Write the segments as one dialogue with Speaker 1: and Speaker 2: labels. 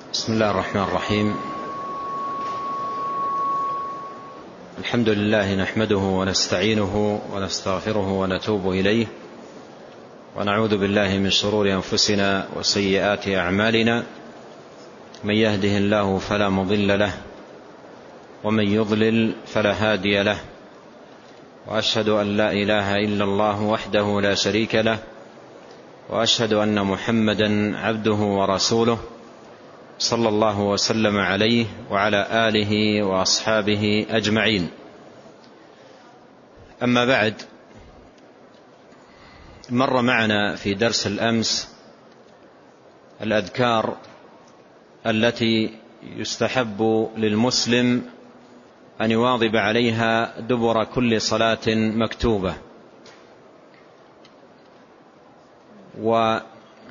Speaker 1: بسم الله الرحمن الرحيم. الحمد لله نحمده ونستعينه ونستغفره ونتوب إليه، ونعوذ بالله من شرور أنفسنا وسيئات أعمالنا، من يهده الله فلا مضل له ومن يضلل فلا هادي له، وأشهد أن لا إله إلا الله وحده لا شريك له، وأشهد أن محمدا عبده ورسوله صلى الله وسلم عليه وعلى آله وأصحابه أجمعين. أما بعد، مر معنا في درس الأمس الأذكار التي يستحب للمسلم أن يواظب عليها دبر كل صلاة مكتوبة. ومن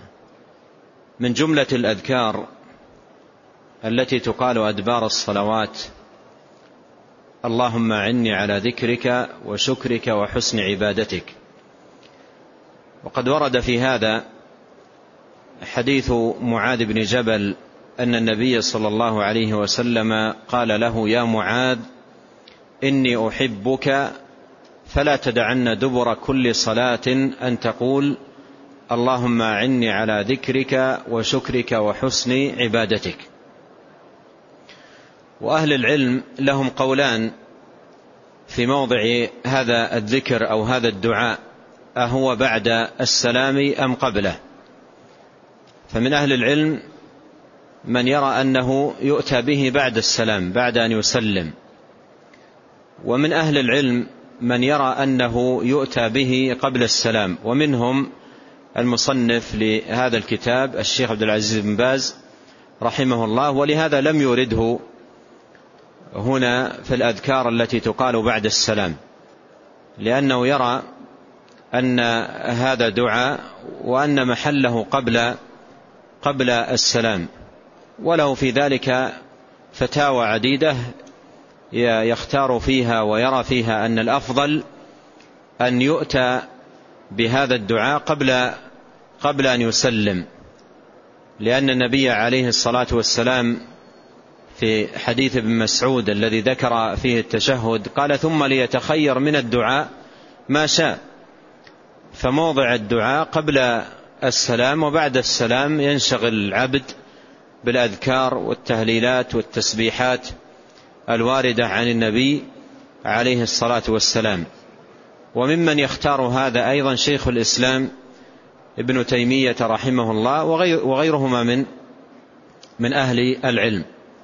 Speaker 1: جملة الأذكار التي تقال أدبار الصلوات: اللهم أعني على ذكرك وشكرك وحسن عبادتك. وقد ورد في هذا حديث معاذ بن جبل أن النبي صلى الله عليه وسلم قال له: يا معاذ، إني أحبك فلا تدعن دبر كل صلاة أن تقول اللهم أعني على ذكرك وشكرك وحسن عبادتك. وأهل العلم لهم قولان في موضع هذا الذكر أو هذا الدعاء: أهو بعد السلام أم قبله؟ فمن أهل العلم من يرى أنه يؤتى به بعد السلام، بعد أن يسلم، ومن أهل العلم من يرى أنه يؤتى به قبل السلام، ومنهم المصنف لهذا الكتاب الشيخ عبد العزيز بن باز رحمه الله، ولهذا لم يرده هنا في الأذكار التي تقال بعد السلام، لأنه يرى أن هذا دعاء وأن محله قبل السلام، وله في ذلك فتاوى عديدة يختار فيها ويرى فيها أن الأفضل أن يؤتى بهذا الدعاء قبل أن يسلم، لأن النبي عليه الصلاة والسلام في حديث ابن مسعود الذي ذكر فيه التشهد قال: ثم ليتخير من الدعاء ما شاء. فموضع الدعاء قبل السلام، وبعد السلام ينشغل العبد بالأذكار والتهليلات والتسبيحات الواردة عن النبي عليه الصلاة والسلام. وممن يختار هذا أيضا شيخ الإسلام ابن تيمية رحمه الله وغيرهما من أهل العلم.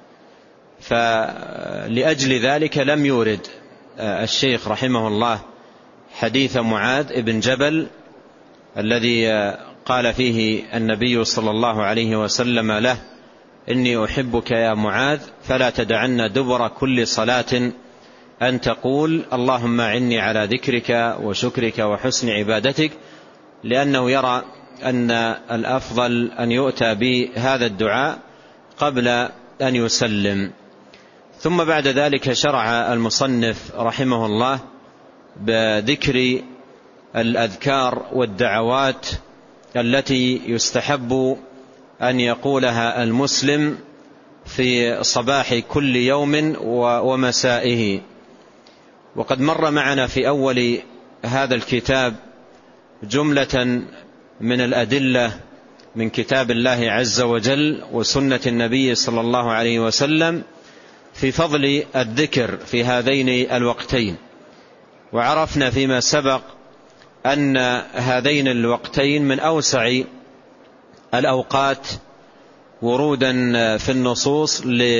Speaker 1: فلأجل ذلك لم يورد الشيخ رحمه الله حديث معاذ بن جبل الذي قال فيه النبي صلى الله عليه وسلم له: إني أحبك يا معاذ فلا تدعن دبر كل صلاة أن تقول اللهم أعني على ذكرك وشكرك وحسن عبادتك، لأنه يرى أن الأفضل أن يؤتى بهذا الدعاء قبل أن يسلم. ثم بعد ذلك شرع المصنف رحمه الله بذكر الأذكار والدعوات التي يستحب أن يقولها المسلم في صباح كل يوم ومسائه. وقد مر معنا في أول هذا الكتاب جملة من الأدلة من كتاب الله عز وجل وسنة النبي صلى الله عليه وسلم في فضل الذكر في هذين الوقتين. وعرفنا فيما سبق أن هذين الوقتين من أوسع الأوقات ورودا في النصوص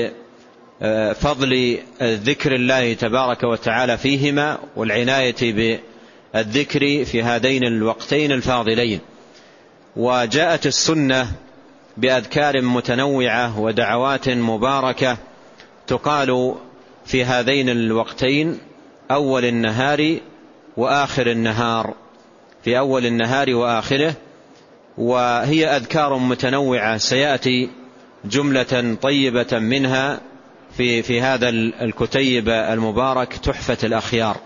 Speaker 1: لفضل ذكر الله تبارك وتعالى فيهما والعناية بالذكر في هذين الوقتين الفاضلين. وجاءت السنة بأذكار متنوعة ودعوات مباركة تقال في هذين الوقتين: أول النهار وآخر النهار، في أول النهار وآخره. وهي أذكار متنوعة سيأتي جملة طيبة منها في هذا الكتيب المبارك تحفة الأخيار.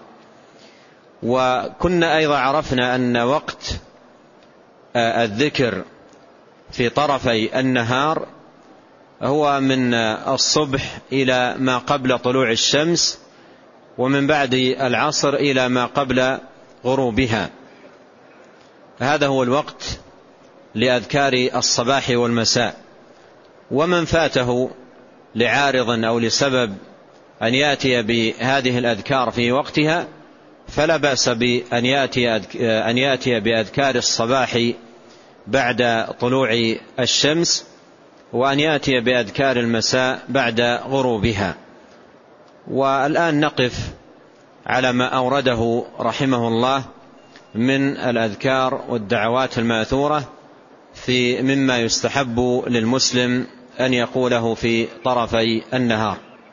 Speaker 1: وكنا أيضا عرفنا أن وقت الذكر في طرفي النهار هو من الصبح إلى ما قبل طلوع الشمس، ومن بعد العصر إلى ما قبل غروبها. هذا هو الوقت لأذكار الصباح والمساء. ومن فاته لعارض أو لسبب أن يأتي بهذه الأذكار في وقتها فلا بأس بأن يأتي بأذكار الصباح بعد طلوع الشمس، وأن يأتي بأذكار المساء بعد غروبها. والآن نقف على ما أورده رحمه الله من الأذكار والدعوات الماثورة في مما يستحب للمسلم أن يقوله في طرفي النهار.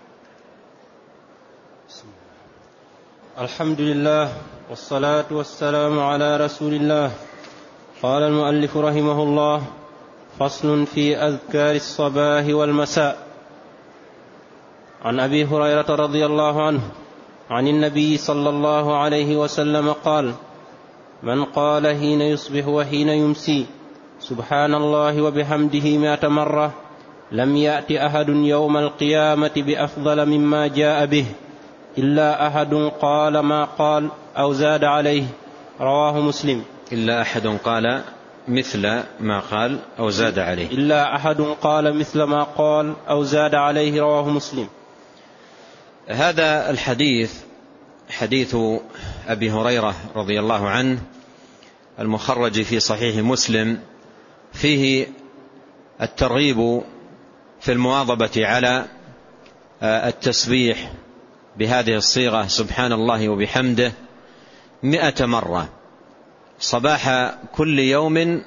Speaker 2: الحمد لله والصلاة والسلام على رسول الله. قال المؤلف رحمه الله: فصل في أذكار الصباح والمساء. عن أبي هريرة رضي الله عنه عن النبي صلى الله عليه وسلم قال: من قال حين يصبح وحين يمسي سبحان الله وبحمده 100 مرة لم يأت أحد يوم القيامة بأفضل مما جاء به إلا أحد قال ما قال أو زاد عليه. رواه مسلم.
Speaker 1: إلا أحد قال مثل ما قال أو زاد عليه.
Speaker 2: إلا أحد قال مثل ما قال أو زاد عليه. رواه مسلم.
Speaker 1: هذا الحديث حديث أبي هريرة رضي الله عنه المخرج في صحيح مسلم، فيه الترغيب في المواظبة على التسبيح بهذه الصيغة سبحان الله وبحمده 100 مرة صباح كل يوم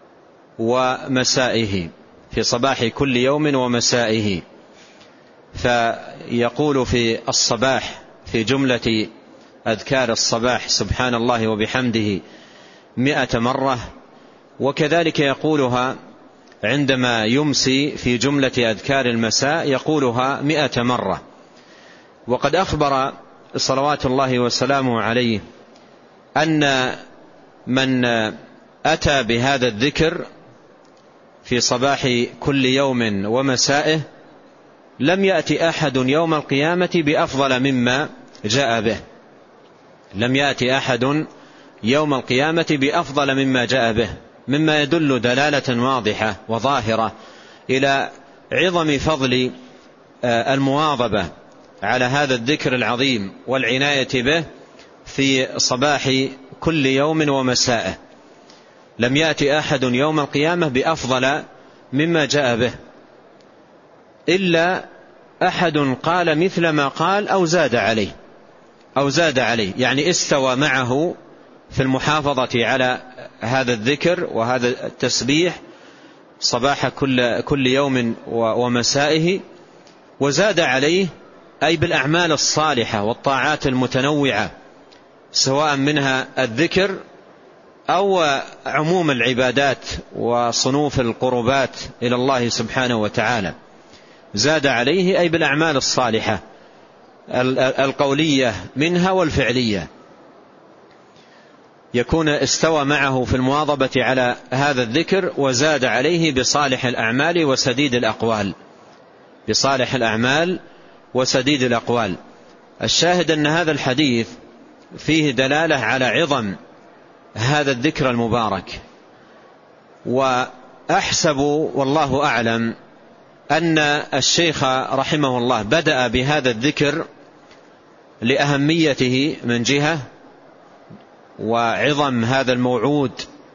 Speaker 1: ومسائه، في صباح كل يوم ومسائه. فيقول في الصباح في جملة أذكار الصباح سبحان الله وبحمده 100 مرة، وكذلك يقولها عندما يمسي في جملة أذكار المساء يقولها 100 مرة. وقد أخبر صلوات الله وسلامه عليه أن من أتى بهذا الذكر في صباح كل يوم ومسائه لم يأتي أحد يوم القيامة بأفضل مما جاء به. لم يأتي أحد يوم القيامة بأفضل مما جاء به، مما يدل دلالة واضحة وظاهرة إلى عظم فضل المواظبة على هذا الذكر العظيم والعناية به في صباح كل يوم ومسائه. لم يأتي أحد يوم القيامة بأفضل مما جاء به إلا أحد قال مثل ما قال أو زاد عليه. أو زاد عليه يعني استوى معه في المحافظة على هذا الذكر وهذا التسبيح صباح كل يوم ومسائه، وزاد عليه أي بالأعمال الصالحة والطاعات المتنوعة، سواء منها الذكر أو عموم العبادات وصنوف القربات إلى الله سبحانه وتعالى. زاد عليه أي بالأعمال الصالحة القولية منها والفعلية، يكون استوى معه في المواظبة على هذا الذكر وزاد عليه بصالح الأعمال وسديد الأقوال. بصالح الأعمال وسديد الأقوال. الشاهد أن هذا الحديث فيه دلالة على عظم هذا الذكر المبارك. وأحسب والله أعلم أن الشيخ رحمه الله بدأ بهذا الذكر لأهميته من جهة، وعظم هذا الموعود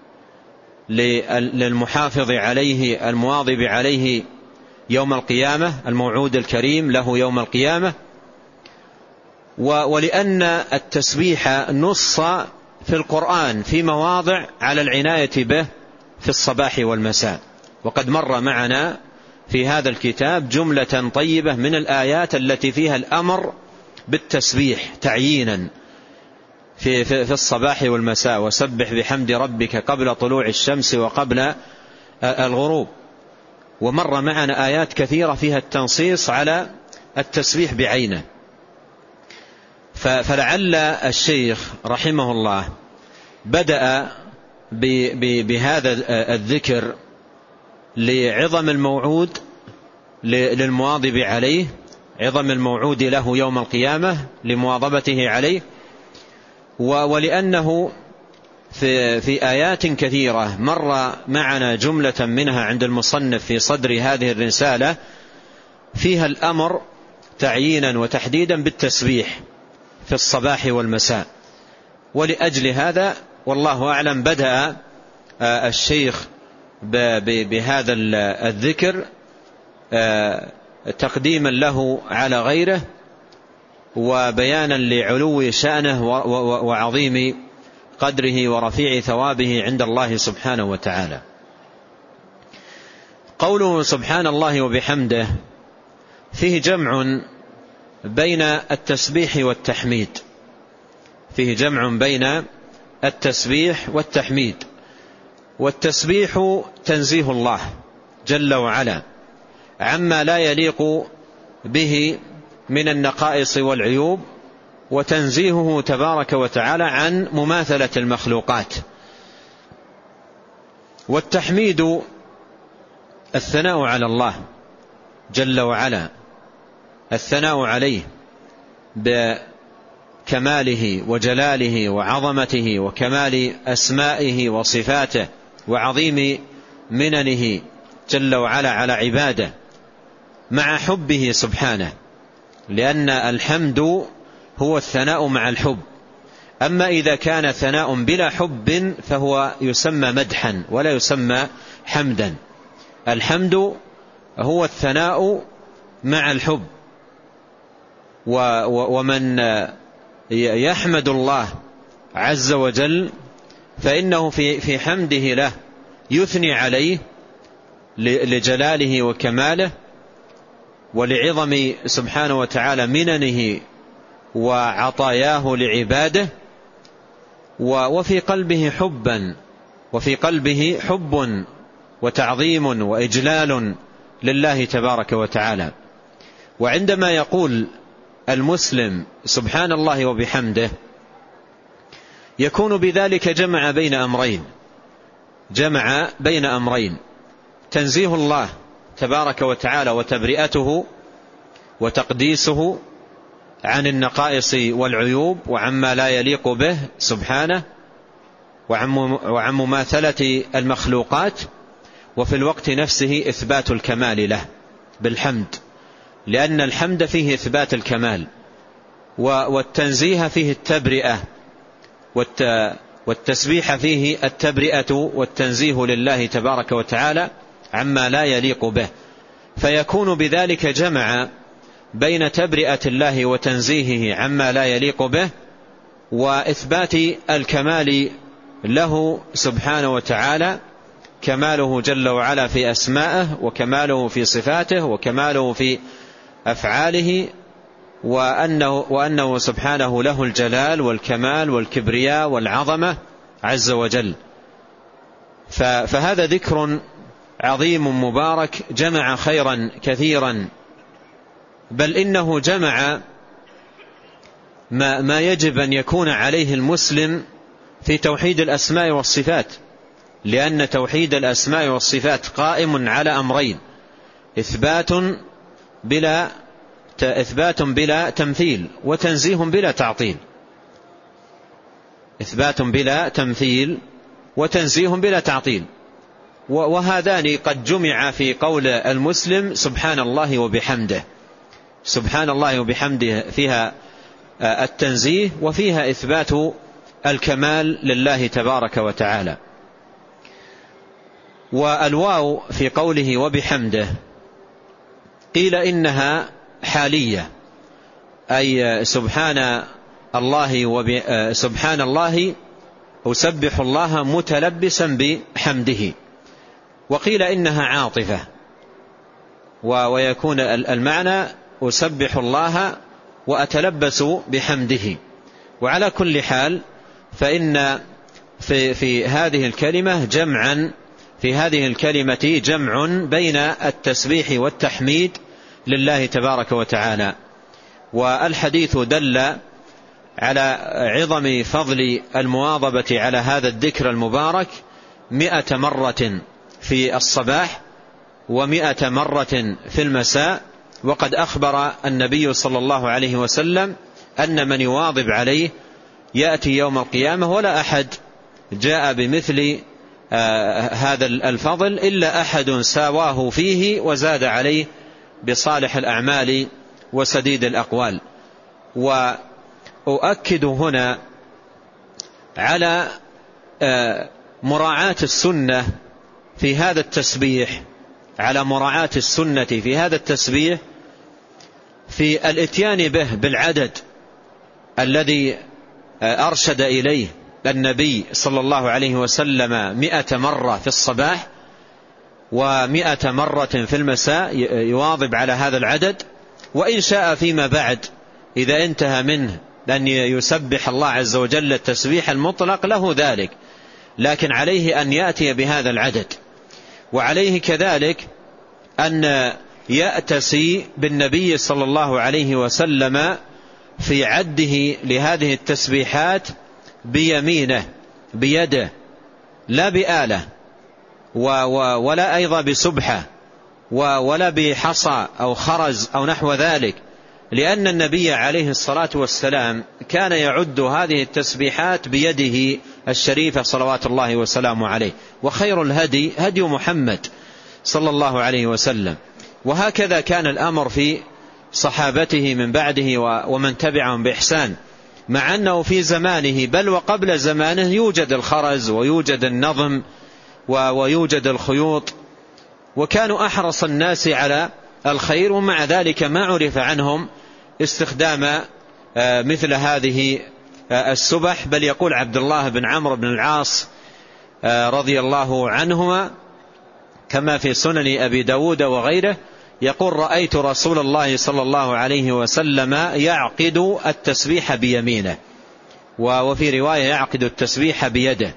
Speaker 1: للمحافظ عليه المواظب عليه يوم القيامة، الموعود الكريم له يوم القيامة، ولأن التسبيح نص في القرآن في مواضع على العناية به في الصباح والمساء. وقد مر معنا في هذا الكتاب جملة طيبة من الآيات التي فيها الأمر بالتسبيح تعيينا في الصباح والمساء. وسبح بحمد ربك قبل طلوع الشمس وقبل الغروب. ومر معنا آيات كثيرة فيها التنصيص على التسبيح بعينه. فلعل الشيخ رحمه الله بدأ بهذا الذكر لعظم الموعود للمواظب عليه، عظم الموعود له يوم القيامة لمواظبته عليه، ولأنه في آيات كثيرة مر معنا جملة منها عند المصنف في صدر هذه الرسالة فيها الأمر تعيينا وتحديدا بالتسبيح في الصباح والمساء. ولأجل هذا والله أعلم بدأ الشيخ بهذا الذكر تقديما له على غيره وبيانا لعلو شأنه وعظيم قدره ورفيع ثوابه عند الله سبحانه وتعالى. قوله سبحان الله وبحمده فيه جمع بين التسبيح والتحميد، فيه جمع بين التسبيح والتحميد. والتسبيح تنزيه الله جل وعلا عما لا يليق به من النقائص والعيوب، وتنزيهه تبارك وتعالى عن مماثلة المخلوقات. والتحميد الثناء على الله جل وعلا، الثناء عليه بكماله وجلاله وعظمته وكمال أسمائه وصفاته وعظيم مننه جل وعلا على عباده مع حبه سبحانه، لأن الحمد هو الثناء مع الحب. أما إذا كان ثناء بلا حب فهو يسمى مدحا ولا يسمى حمدا. الحمد هو الثناء مع الحب، ومن يحمد الله عز وجل فإنه في حمده له يثني عليه لجلاله وكماله ولعظم سبحانه وتعالى مننه وعطاياه لعباده، وفي قلبه حبا، وفي قلبه حب وتعظيم وإجلال لله تبارك وتعالى. وعندما يقول المسلم سبحان الله وبحمده يكون بذلك جمع بين أمرين، تنزيه الله تبارك وتعالى وتبرئته وتقديسه عن النقائص والعيوب وعما لا يليق به سبحانه وعن مماثلة المخلوقات، وفي الوقت نفسه إثبات الكمال له بالحمد، لأن الحمد فيه إثبات الكمال، والتنزيه فيه التبرئة، والتسبيح فيه التبرئة والتنزيه لله تبارك وتعالى عما لا يليق به. فيكون بذلك جمع بين تبرئة الله وتنزيهه عما لا يليق به وإثبات الكمال له سبحانه وتعالى، كماله جل وعلا في أسمائه وكماله في صفاته وكماله في أفعاله، وأنه سبحانه له الجلال والكمال والكبرياء والعظمة عز وجل. فهذا ذكر عظيم مبارك جمع خيرا كثيرا، بل إنه جمع ما يجب أن يكون عليه المسلم في توحيد الأسماء والصفات، لأن توحيد الأسماء والصفات قائم على أمرين: إثبات بلا تمثيل، وتنزيه بلا تعطيل. إثبات بلا تمثيل وتنزيه بلا تعطيل، وهذان قد جمع في قول المسلم سبحان الله وبحمده. سبحان الله وبحمده فيها التنزيه وفيها إثبات الكمال لله تبارك وتعالى. والواو في قوله وبحمده قيل إنها حالية، أي سبحان الله أسبح الله متلبسا بحمده. وقيل إنها عاطفة، ويكون المعنى أسبح الله وأتلبس بحمده. وعلى كل حال فإن في هذه الكلمة جمع بين التسبيح والتحميد لله تبارك وتعالى. والحديث دل على عظم فضل المواظبة على هذا الذكر المبارك 100 مرة في الصباح و100 مرة في المساء. وقد أخبر النبي صلى الله عليه وسلم أن من يواظب عليه يأتي يوم القيامة ولا أحد جاء بمثل هذا الفضل إلا أحد ساواه فيه وزاد عليه بصالح الأعمال وسديد الأقوال. وأؤكد هنا على مراعاة السنة في هذا التسبيح، على مراعاة السنة في هذا التسبيح في الاتيان به بالعدد الذي أرشد إليه النبي صلى الله عليه وسلم 100 مرة في الصباح و100 مرة في المساء، يواظب على هذا العدد. وإن شاء فيما بعد إذا انتهى منه أن يسبح الله عز وجل التسبيح المطلق له ذلك، لكن عليه أن يأتي بهذا العدد. وعليه كذلك أن يأتسي بالنبي صلى الله عليه وسلم في عده لهذه التسبيحات بيمينه بيده لا بآلة ولا أيضا بسبحة ولا بحصى أو خرز أو نحو ذلك، لأن النبي عليه الصلاة والسلام كان يعد هذه التسبيحات بيده الشريفة صلوات الله وسلامه عليه. وخير الهدي هدي محمد صلى الله عليه وسلم. وهكذا كان الأمر في صحابته من بعده ومن تبعهم بإحسان، مع أنه في زمانه بل وقبل زمانه يوجد الخرز ويوجد النظم ويوجد الخيوط، وكانوا أحرص الناس على الخير، ومع ذلك ما عرف عنهم استخدام مثل هذه السبح. بل يقول عبد الله بن عمرو بن العاص رضي الله عنهما كما في سنن أبي داود وغيره، يقول: رأيت رسول الله صلى الله عليه وسلم يعقد التسبيح بيمينه، وفي رواية يعقد التسبيح بيده.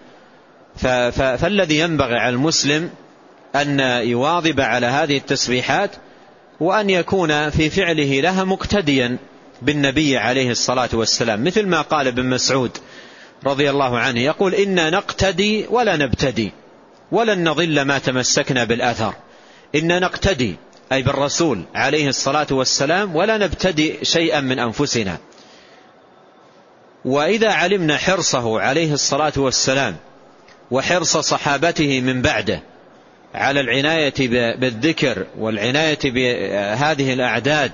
Speaker 1: فالذي ينبغي على المسلم أن يواظب على هذه التسبيحات، وأن يكون في فعله لها مقتديا بالنبي عليه الصلاة والسلام، مثل ما قال ابن مسعود رضي الله عنه، يقول: إنا نقتدي ولا نبتدي ولن نضل ما تمسكنا بالأثر. إنا نقتدي أي بالرسول عليه الصلاة والسلام ولا نبتدي شيئا من أنفسنا. وإذا علمنا حرصه عليه الصلاة والسلام وحرص صحابته من بعده على العناية بالذكر والعناية بهذه الأعداد،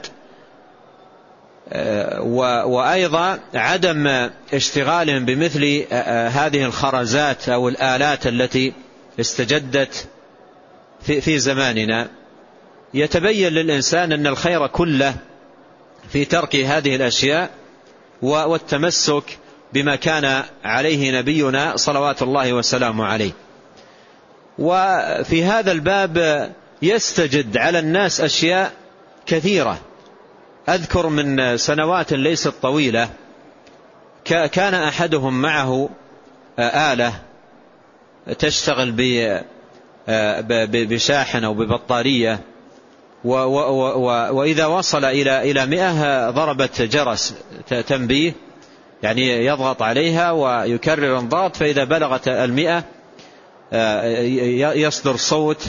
Speaker 1: وأيضا عدم اشتغالهم بمثل هذه الخرزات أو الآلات التي استجدت في زماننا، يتبين للإنسان أن الخير كله في ترك هذه الأشياء والتمسك بما كان عليه نبينا صلوات الله وسلامه عليه. وفي هذا الباب يستجد على الناس أشياء كثيرة. أذكر من سنوات ليست طويلة كان أحدهم معه آلة تشتغل بشاحن أو ببطارية، وإذا وصل إلى 100 ضربت جرس تنبيه، يعني يضغط عليها ويكرر الضغط، فإذا بلغت 100 يصدر صوت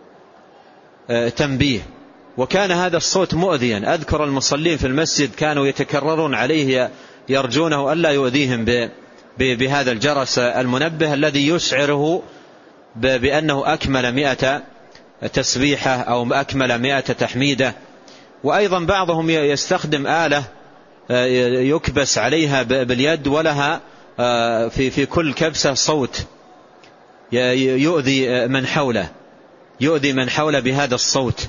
Speaker 1: تنبيه. وكان هذا الصوت مؤذيا. أذكر المصلين في المسجد كانوا يتكررون عليه يرجونه ألا يؤذيهم بهذا الجرس المنبه الذي يشعره بأنه أكمل 100 تسبيحة أو أكمل 100 تحميدة. وأيضا بعضهم يستخدم آلة يكبس عليها باليد ولها في كل كبسة صوت يؤذي من حوله بهذا الصوت.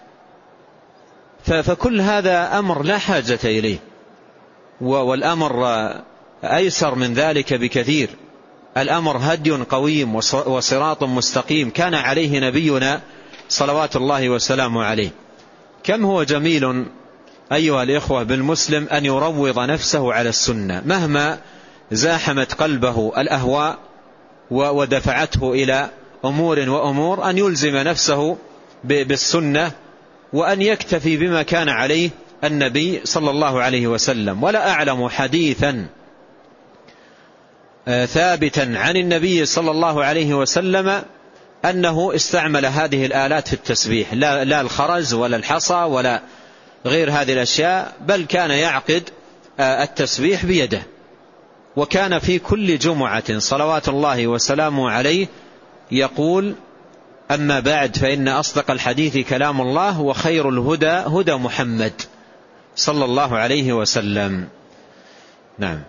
Speaker 1: فكل هذا أمر لا حاجة إليه، والأمر أيسر من ذلك بكثير. الأمر هدي قويم وصراط مستقيم كان عليه نبينا صلوات الله وسلامه عليه. كم هو جميل أيها الإخوة بالمسلم أن يروض نفسه على السنة مهما زاحمت قلبه الأهواء ودفعته إلى أمور، أن يلزم نفسه بالسنة وأن يكتفي بما كان عليه النبي صلى الله عليه وسلم. ولا أعلم حديثا ثابتا عن النبي صلى الله عليه وسلم أنه استعمل هذه الآلات في التسبيح، لا الخرز ولا الحصى ولا غير هذه الأشياء، بل كان يعقد التسبيح بيده. وكان في كل جمعة صلوات الله وسلامه عليه يقول: أما بعد، فإن أصدق الحديث كلام الله، وخير الهدى هدى محمد صلى الله عليه وسلم. نعم.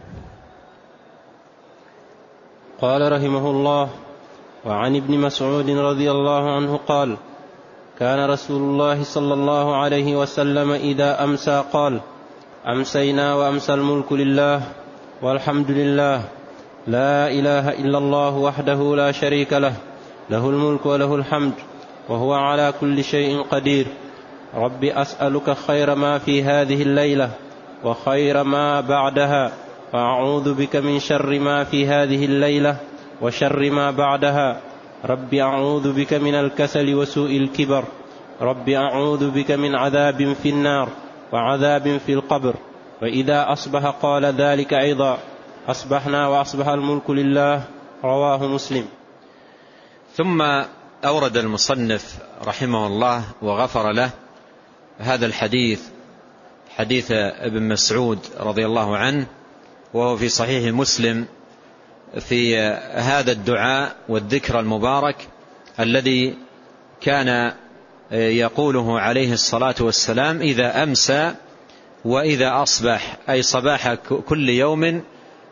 Speaker 2: قال رحمه الله: وعن ابن مسعود رضي الله عنه قال: كان رسول الله صلى الله عليه وسلم إذا أمسى قال: أمسينا وأمسى الملك لله والحمد لله، لا إله إلا الله وحده لا شريك له، له الملك وله الحمد وهو على كل شيء قدير. رب أسألك خير ما في هذه الليلة وخير ما بعدها، وأعوذ بك من شر ما في هذه الليلة وشر ما بعدها. رب أعوذ بك من الكسل وسوء الكبر. رب أعوذ بك من عذاب في النار وعذاب في القبر. وإذا أصبح قال ذلك أيضا: أصبحنا وأصبح الملك لله. رواه مسلم.
Speaker 1: ثم أورد المصنف رحمه الله وغفر له هذا الحديث، حديث ابن مسعود رضي الله عنه، وهو في صحيح مسلم، في هذا الدعاء والذكر المبارك الذي كان يقوله عليه الصلاة والسلام إذا أمسى وإذا أصبح، أي صباح كل يوم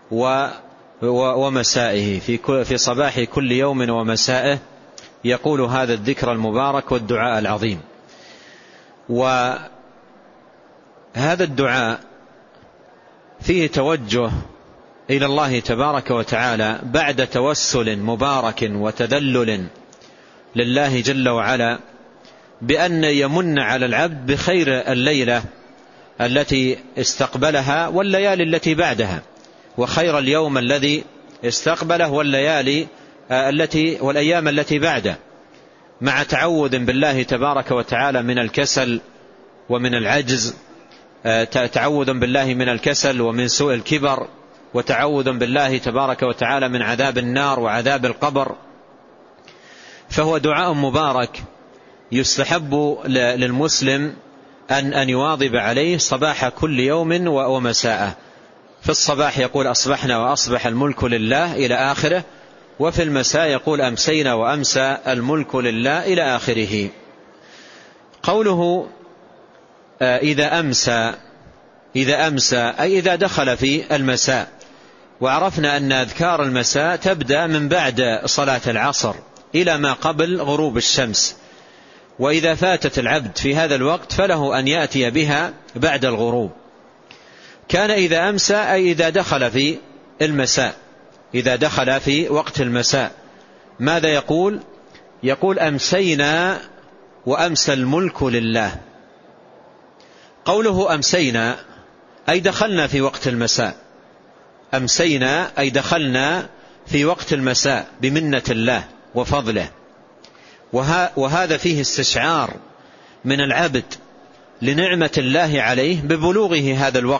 Speaker 1: ومسائه، في صباح كل يوم ومسائه يقول هذا الذكر المبارك والدعاء العظيم. وهذا الدعاء فيه توجه إلى الله تبارك وتعالى بعد توسل مبارك وتذلل لله جل وعلا بأن يمن على العبد بخير الليلة التي استقبلها والليالي التي بعدها، وخير اليوم الذي استقبله والليالي والأيام التي بعده، مع تعوذ بالله تبارك وتعالى من الكسل ومن العجز، تعوذ بالله من الكسل ومن سوء الكبر، وتعوذ بالله تبارك وتعالى من عذاب النار وعذاب القبر. فهو دعاء مبارك يستحب للمسلم أن يواظب عليه صباح كل يوم ومساءه. في الصباح يقول: أصبحنا وأصبح الملك لله إلى آخره، وفي المساء يقول: أمسينا وأمسى الملك لله إلى آخره. قوله إذا أمسى أي إذا دخل في المساء. وعرفنا أن أذكار المساء تبدأ من بعد صلاة العصر إلى ما قبل غروب الشمس، وإذا فاتت العبد في هذا الوقت فله أن يأتي بها بعد الغروب. كان إذا أمسى أي إذا دخل في المساء، إذا دخل في وقت المساء ماذا يقول؟ يقول: أمسينا وأمسى الملك لله. قوله أمسينا أي دخلنا في وقت المساء، أمسينا أي دخلنا في وقت المساء بمنة الله وفضله. وهذا فيه استشعار من العبد لنعمة الله عليه ببلوغه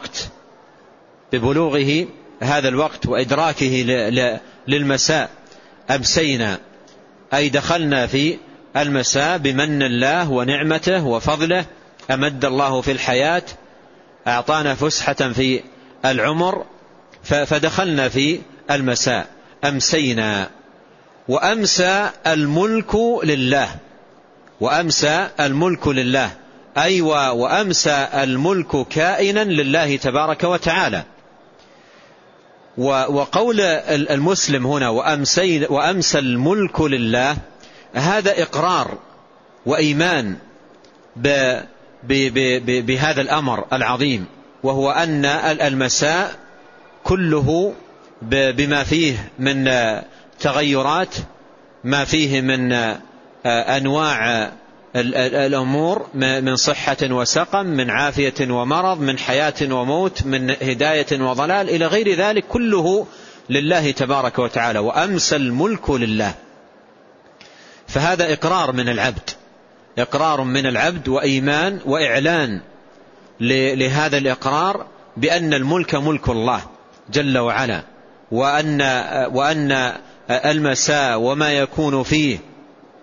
Speaker 1: هذا الوقت وإدراكه للمساء. أمسينا أي دخلنا في المساء بمن الله ونعمته وفضله، أمد الله في الحياة، أعطانا فسحة في العمر، فدخلنا في المساء. أمسينا وأمسى الملك لله، وأمسى الملك لله أي وأمسى الملك كائنا لله تبارك وتعالى. وقول المسلم هنا وأمسى الملك لله، هذا إقرار وإيمان بهذا الأمر العظيم، وهو أن المساء كله بما فيه من تغيرات، ما فيه من أنواع الأمور، من صحة وسقم، من عافية ومرض، من حياة وموت، من هداية وضلال، إلى غير ذلك، كله لله تبارك وتعالى. وأمسى الملك لله، فهذا إقرار من العبد وإيمان وإعلان لهذا الإقرار بأن الملك ملك الله جل وعلا، وأن المساء وما يكون فيه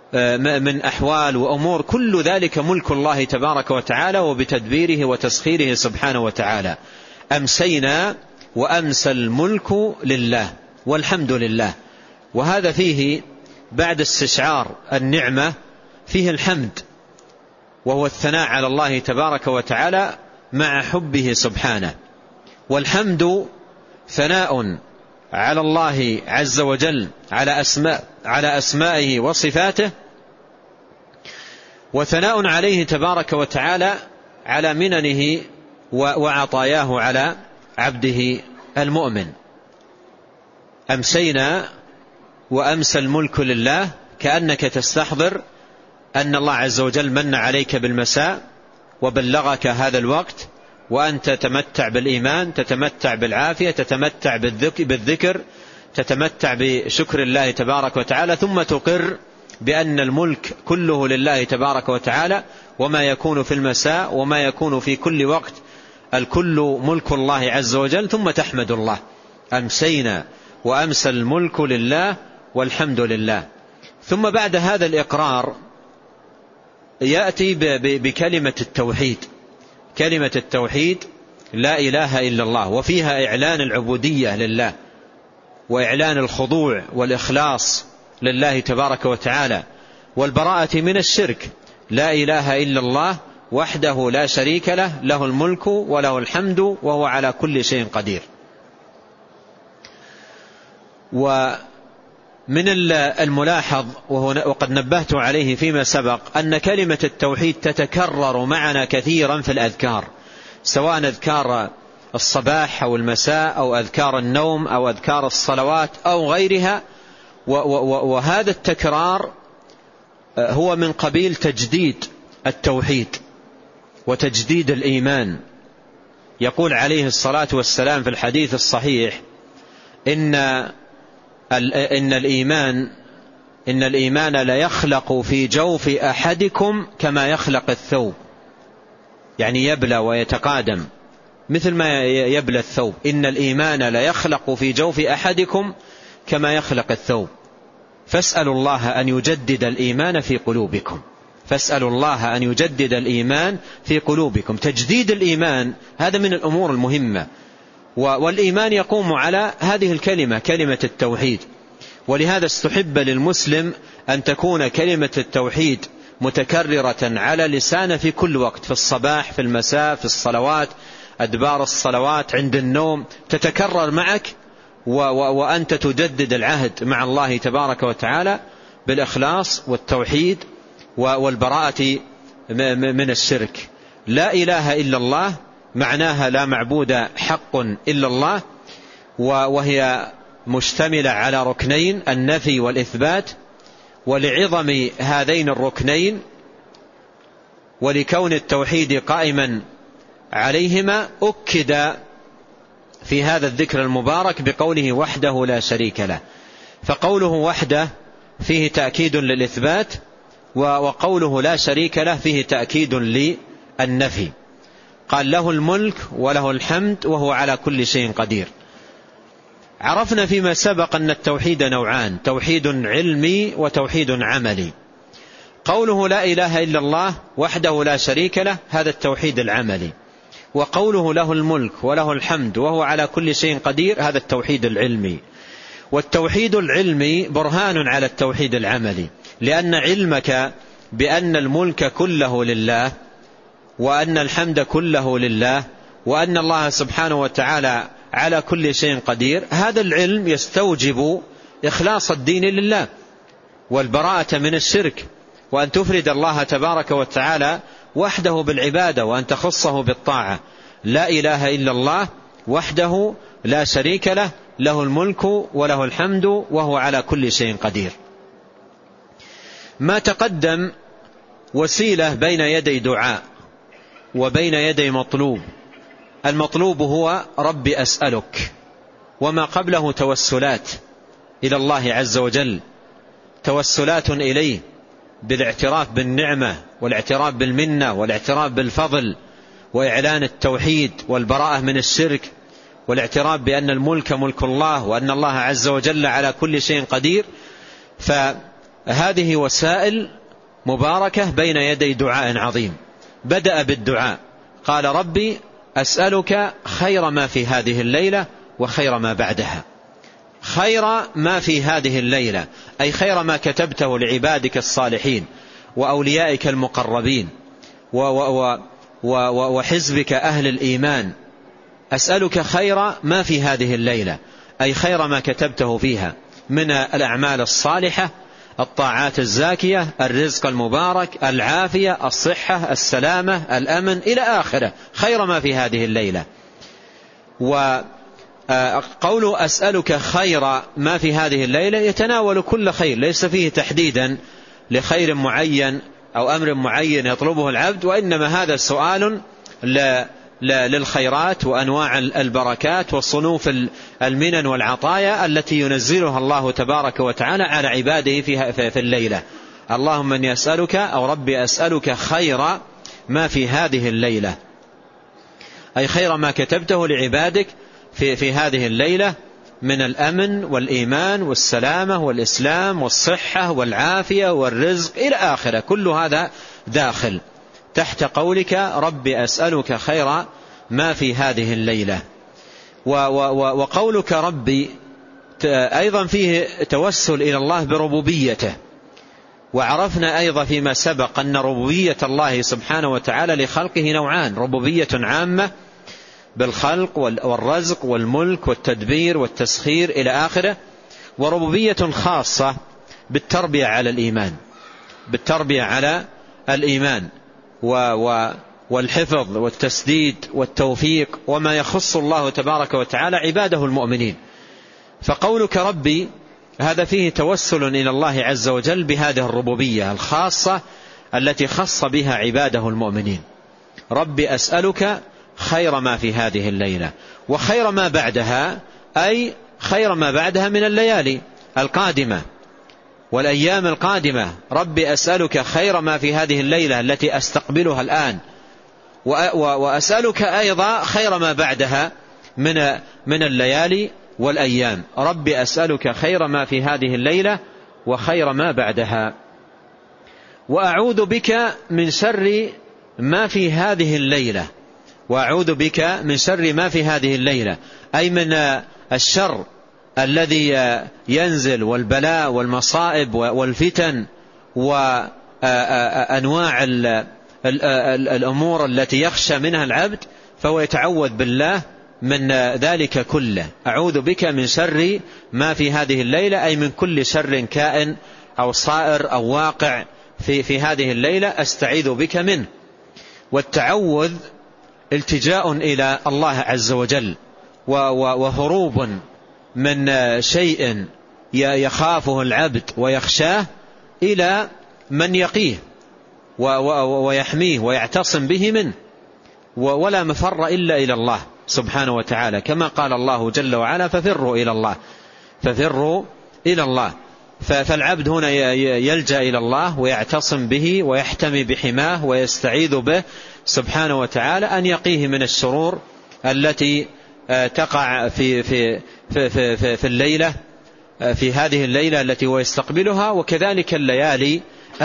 Speaker 1: من أحوال وأمور، كل ذلك ملك الله تبارك وتعالى وبتدبيره وتسخيره سبحانه وتعالى. أمسينا وأمسى الملك لله والحمد لله. وهذا فيه بعد استشعار النعمة فيه الحمد، وهو الثناء على الله تبارك وتعالى مع حبه سبحانه. والحمد ثناء على الله عز وجل على أسمائه وصفاته، وثناء عليه تبارك وتعالى على مننه وعطاياه على عبده المؤمن. أمسينا وأمسى الملك لله، كأنك تستحضر أن الله عز وجل من عليك بالمساء وبلغك هذا الوقت، وأنت تتمتع بالإيمان، تتمتع بالعافية، تتمتع بالذكر، تتمتع بشكر الله تبارك وتعالى، ثم تقر بأن الملك كله لله تبارك وتعالى، وما يكون في المساء وما يكون في كل وقت الكل ملك الله عز وجل، ثم تحمد الله. أمسينا وأمسى الملك لله والحمد لله. ثم بعد هذا الإقرار يأتي بكلمة التوحيد، كلمة التوحيد لا إله إلا الله، وفيها إعلان العبودية لله وإعلان الخضوع والإخلاص لله تبارك وتعالى والبراءة من الشرك. لا إله إلا الله وحده لا شريك له، له الملك وله الحمد وهو على كل شيء قدير. ومن الملاحظ وقد نبهت عليه فيما سبق أن كلمة التوحيد تتكرر معنا كثيرا في الأذكار، سواء أذكار الصباح أو المساء أو أذكار النوم أو أذكار الصلوات أو غيرها. وهذا التكرار هو من قبيل تجديد التوحيد وتجديد الإيمان. يقول عليه الصلاة والسلام في الحديث الصحيح إن الإيمان لا يخلق في جوف أحدكم كما يخلق الثوب، يعني يبلى ويتقادم مثل ما يبلى الثوب. إن الإيمان لا يخلق في جوف أحدكم كما يخلق الثوب، فاسألوا الله أن يجدد الإيمان في قلوبكم، فاسألوا الله أن يجدد الإيمان في قلوبكم. تجديد الإيمان هذا من الأمور المهمة، والإيمان يقوم على هذه الكلمة، كلمة التوحيد. ولهذا استحب للمسلم أن تكون كلمة التوحيد متكررة على لسانه في كل وقت، في الصباح، في المساء، في الصلوات، أدبار الصلوات، عند النوم، تتكرر معك وأنت تجدد العهد مع الله تبارك وتعالى بالإخلاص والتوحيد والبراءة من الشرك. لا إله إلا الله معناها لا معبود حق إلا الله، وهي مشتملة على ركنين، النفي والإثبات. ولعظم هذين الركنين ولكون التوحيد قائما عليهما أكد في هذا الذكر المبارك بقوله وحده لا شريك له. فقوله وحده فيه تأكيد للإثبات، وقوله لا شريك له فيه تأكيد للنفي. قال له الملك وله الحمد وهو على كل شيء قدير. عرفنا فيما سبق أن التوحيد نوعان، توحيد علمي وتوحيد عملي. قوله لا إله إلا الله وحده لا شريك له هذا التوحيد العملي، وقوله له الملك وله الحمد وهو على كل شيء قدير هذا التوحيد العلمي. والتوحيد العلمي برهان على التوحيد العملي، لأن علمك بأن الملك كله لله وأن الحمد كله لله وأن الله سبحانه وتعالى على كل شيء قدير، هذا العلم يستوجب إخلاص الدين لله والبراءة من الشرك، وأن تفرد الله تبارك وتعالى وحده بالعبادة وأن تخصه بالطاعة. لا إله إلا الله وحده لا شريك له، له الملك وله الحمد وهو على كل شيء قدير. ما تقدم وسيلة بين يدي دعاء وبين يدي مطلوب. المطلوب هو رب أسألك، وما قبله توسلات إلى الله عز وجل، توسلات إليه بالاعتراف بالنعمة والاعتراف بالمنة والاعتراف بالفضل وإعلان التوحيد والبراءة من الشرك والاعتراف بأن الملك ملك الله وأن الله عز وجل على كل شيء قدير. هذه وسائل مباركة بين يدي دعاء عظيم. بدأ بالدعاء، قال ربي أسألك خير ما في هذه الليلة وخير ما بعدها. خير ما في هذه الليلة أي خير ما كتبته لعبادك الصالحين وأوليائك المقربين وحزبك أهل الإيمان. أسألك خير ما في هذه الليلة أي خير ما كتبته فيها من الأعمال الصالحة، الطاعات الزاكية، الرزق المبارك، العافية، الصحة، السلامة، الأمن إلى آخره، خير ما في هذه الليلة. وقول أسألك خير ما في هذه الليلة يتناول كل خير، ليس فيه تحديدا لخير معين أو أمر معين يطلبه العبد، وإنما هذا سؤال للخيرات وأنواع البركات والصنوف المنن والعطايا التي ينزلها الله تبارك وتعالى على عباده في الليلة. اللهم إني أسألك أو ربي أسألك خير ما في هذه الليلة أي خير ما كتبته لعبادك في هذه الليلة من الأمن والإيمان والسلامة والإسلام والصحة والعافية والرزق إلى آخره. كل هذا داخل تحت قولك ربي أسألك خير ما في هذه الليلة. وقولك ربي أيضا فيه توسل إلى الله بربوبيته. وعرفنا أيضا فيما سبق أن ربوبية الله سبحانه وتعالى لخلقه نوعان: ربوبية عامة بالخلق والرزق والملك والتدبير والتسخير إلى آخره، وربوبية خاصة بالتربية على الإيمان، بالتربية على الإيمان والحفظ والتسديد والتوفيق وما يخص الله تبارك وتعالى عباده المؤمنين. فقولك ربي هذا فيه توسل إلى الله عز وجل بهذه الربوبية الخاصة التي خص بها عباده المؤمنين. ربي أسألك خير ما في هذه الليلة وخير ما بعدها أي خير ما بعدها من الليالي القادمة والأيام القادمة. ربي أسألك خير ما في هذه الليلة التي أستقبلها الآن، وأسألك أيضا خير ما بعدها من الليالي والأيام. ربي أسألك خير ما في هذه الليلة وخير ما بعدها، وأعوذ بك من شر ما في هذه الليلة. وأعوذ بك من شر ما في هذه الليلة أي من الشر الذي ينزل والبلاء والمصائب والفتن وأنواع الأمور التي يخشى منها العبد، فهو يتعوذ بالله من ذلك كله. أعوذ بك من شر ما في هذه الليلة أي من كل شر كائن أو صائر أو واقع في هذه الليلة أستعيذ بك منه. والتعوذ التجاء إلى الله عز وجل وهروب من شيء يخافه العبد ويخشاه إلى من يقيه ويحميه ويعتصم به منه، ولا مفر إلا إلى الله سبحانه وتعالى، كما قال الله جل وعلا ففروا إلى الله، ففروا إلى الله. فالعبد هنا يلجأ إلى الله ويعتصم به ويحتمي بحماه ويستعيذ به سبحانه وتعالى أن يقيه من الشرور التي تقع في الليلة، في هذه الليلة التي هو يستقبلها، وكذلك الليالي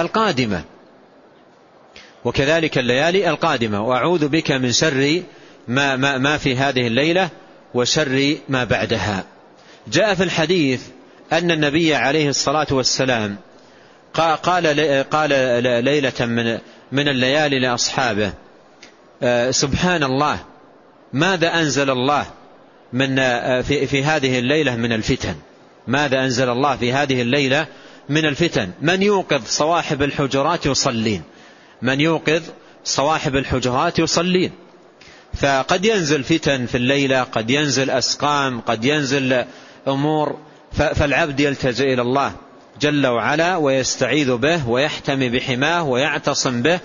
Speaker 1: القادمة. وأعوذ بك من شر ما في هذه الليلة وشر ما بعدها. جاء في الحديث أن النبي عليه الصلاة والسلام قال ليلة من الليالي لأصحابه: سبحان الله، ماذا أنزل الله في هذه الليلة من الفتن؟ ماذا أنزل الله في هذه الليلة من الفتن؟ من يوقظ صواحب الحجرات يصلين، من يوقظ صواحب الحجرات يصلين. فقد ينزل فتن في الليلة، قد ينزل أسقام، قد ينزل أمور، فالعبد يلتجئ إلى الله جل وعلا ويستعيذ به ويحتمي بحماه ويعتصم به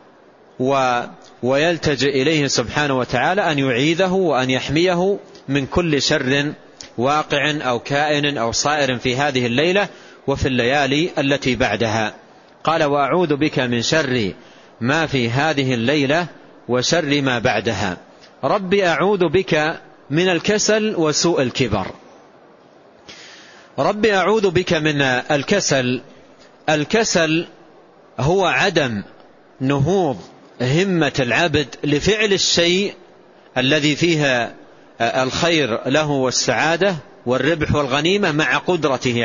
Speaker 1: ويلتجئ إليه سبحانه وتعالى أن يعيذه وأن يحميه من كل شر واقع أو كائن أو صائر في هذه الليلة وفي الليالي التي بعدها. قال: وأعوذ بك من شر ما في هذه الليلة وشر ما بعدها. ربي أعوذ بك من الكسل وسوء الكبر. ربي أعوذ بك من الكسل الكسل هو عدم نهوض همة العبد لفعل الشيء الذي فيه الخير له والسعادة والربح والغنيمة مع قدرته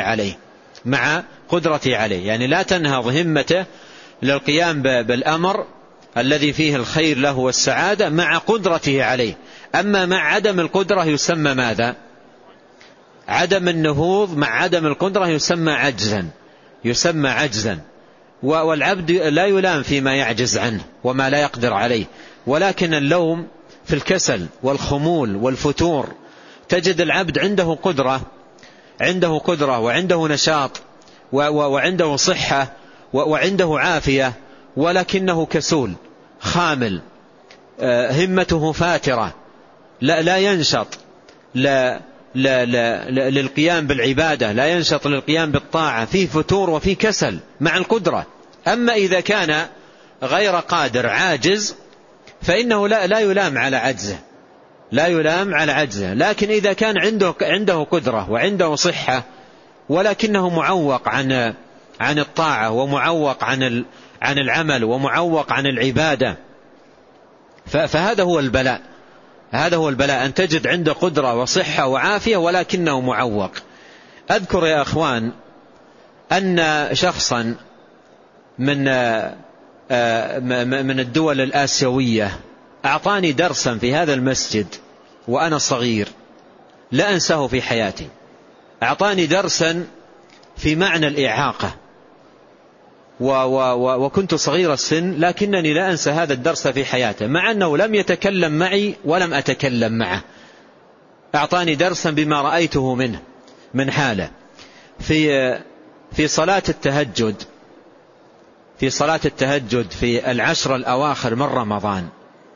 Speaker 1: عليه، يعني لا تنهض همته للقيام بالأمر الذي فيه الخير له والسعادة مع قدرته عليه. أما مع عدم القدرة يسمى ماذا؟ عدم النهوض مع عدم القدرة يسمى عجزا. والعبد لا يلام فيما يعجز عنه وما لا يقدر عليه، ولكن اللوم في الكسل والخمول والفتور. تجد العبد عنده قدرة وعنده نشاط وعنده صحة وعنده عافية، ولكنه كسول خامل، همته فاترة، لا ينشط للقيام بالعبادة، لا ينشط للقيام بالطاعة، فيه فتور وفيه كسل مع القدرة. أما إذا كان غير قادر عاجز فإنه لا يلام على عجزه، لكن إذا كان عنده قدرة وعنده صحة ولكنه معوق عن الطاعة ومعوق عن العمل ومعوق عن العبادة، فهذا هو البلاء. أن تجد عنده قدرة وصحة وعافية ولكنه معوق. أذكر يا أخوان أن شخصا من الدول الآسيوية أعطاني درسا في هذا المسجد وأنا صغير لا أنساه في حياتي. أعطاني درسا في معنى الإعاقة وكنت صغير السن، لكنني لا أنسى هذا الدرس في حياته، مع أنه لم يتكلم معي ولم أتكلم معه. أعطاني درسا بما رأيته منه من حاله في صلاة التهجد في العشر الأواخر من رمضان.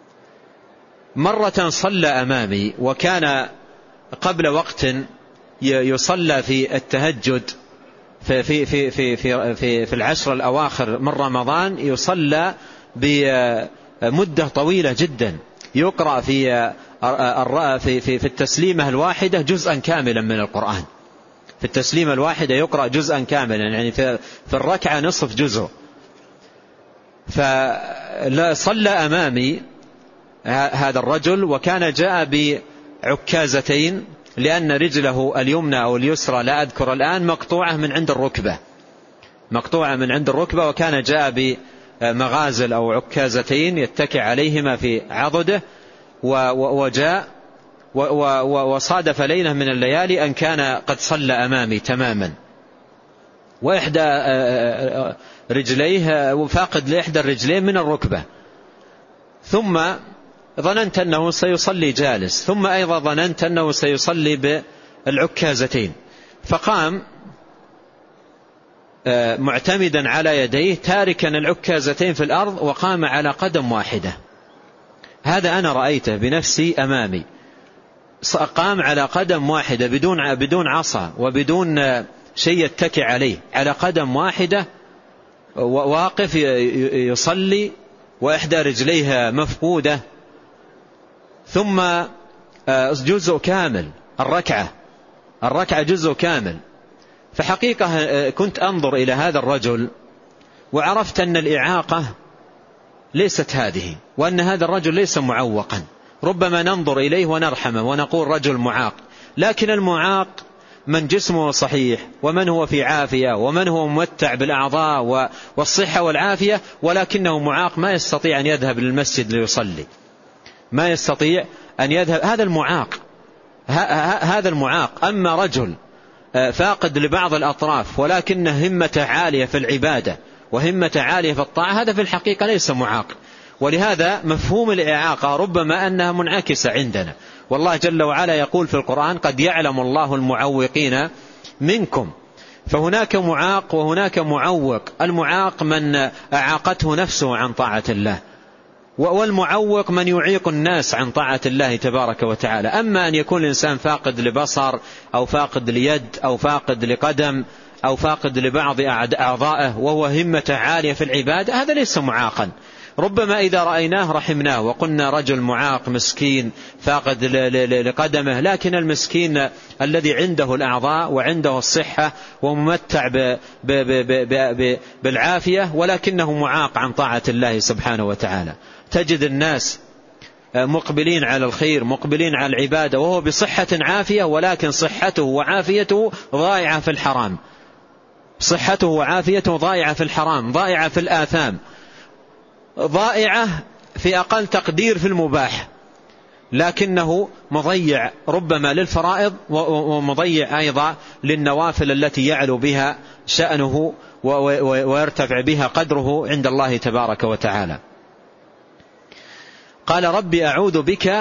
Speaker 1: مرة صلى أمامي، وكان قبل وقت يصلى في التهجد في العشر الأواخر من رمضان، يصلى بمدة طويلة جدا، يقرأ في التسليمة الواحدة جزءا كاملا من القرآن. في التسليمة الواحدة يقرأ جزءا كاملا، يعني في الركعة نصف جزء. فصلى أمامي هذا الرجل، وكان جاء بعكازتين، لأن رجله اليمنى أو اليسرى لا أذكر الآن مقطوعة من عند الركبة، وكان جاء بمغازل أو عكازتين يتكئ عليهما في عضده، وجاء وصادف ليلة من الليالي أن كان قد صلى أمامي تماما، وإحدى رجليه فاقد لإحدى الرجلين من الركبة. ثم ظننت أنه سيصلي جالس، ثم أيضا ظننت أنه سيصلي بالعكازتين، فقام معتمدا على يديه تاركا العكازتين في الأرض، وقام على قدم واحدة. هذا أنا رأيته بنفسي أمامي، قام على قدم واحدة بدون عصا وبدون شيء يتكئ عليه، على قدم واحدة واقف يصلي وإحدى رجليها مفقودة. ثم جزء كامل، الركعة جزء كامل. فحقيقة كنت أنظر إلى هذا الرجل وعرفت أن الإعاقة ليست هذه، وأن هذا الرجل ليس معوقا. ربما ننظر إليه ونرحمه ونقول رجل معاق، لكن المعاق من جسمه صحيح، ومن هو في عافية، ومن هو ممتع بالأعضاء والصحة والعافية، ولكنه معاق ما يستطيع أن يذهب للمسجد ليصلي، ما يستطيع أن يذهب. هذا المعاق. أما رجل فاقد لبعض الأطراف ولكنه همته عالية في العبادة وهمته عالية في الطاعة، هذا في الحقيقة ليس معاق. ولهذا مفهوم الإعاقة ربما أنها منعكسة عندنا، والله جل وعلا يقول في القرآن: قد يعلم الله المعوقين منكم. فهناك معاق وهناك معوق. المعاق من أعاقته نفسه عن طاعة الله، والمعوق من يعيق الناس عن طاعة الله تبارك وتعالى. أما أن يكون الإنسان فاقد لبصر أو فاقد ليد أو فاقد لقدم أو فاقد لبعض أعضائه وهو همته عالية في العبادة، هذا ليس معاقا. ربما إذا رأيناه رحمناه وقلنا رجل معاق مسكين فاقد لقدمه، لكن المسكين الذي عنده الأعضاء وعنده الصحة وممتع بالعافية ولكنه معاق عن طاعة الله سبحانه وتعالى. تجد الناس مقبلين على الخير مقبلين على العبادة وهو بصحة عافية، ولكن صحته وعافيته ضائعة في الحرام، صحته وعافيته ضائعة في الحرام، ضائعة في الآثام، ضائعة في أقل تقدير في المباح، لكنه مضيع ربما للفرائض ومضيع أيضا للنوافل التي يعلو بها شأنه ويرتفع بها قدره عند الله تبارك وتعالى. قال ربي أعوذ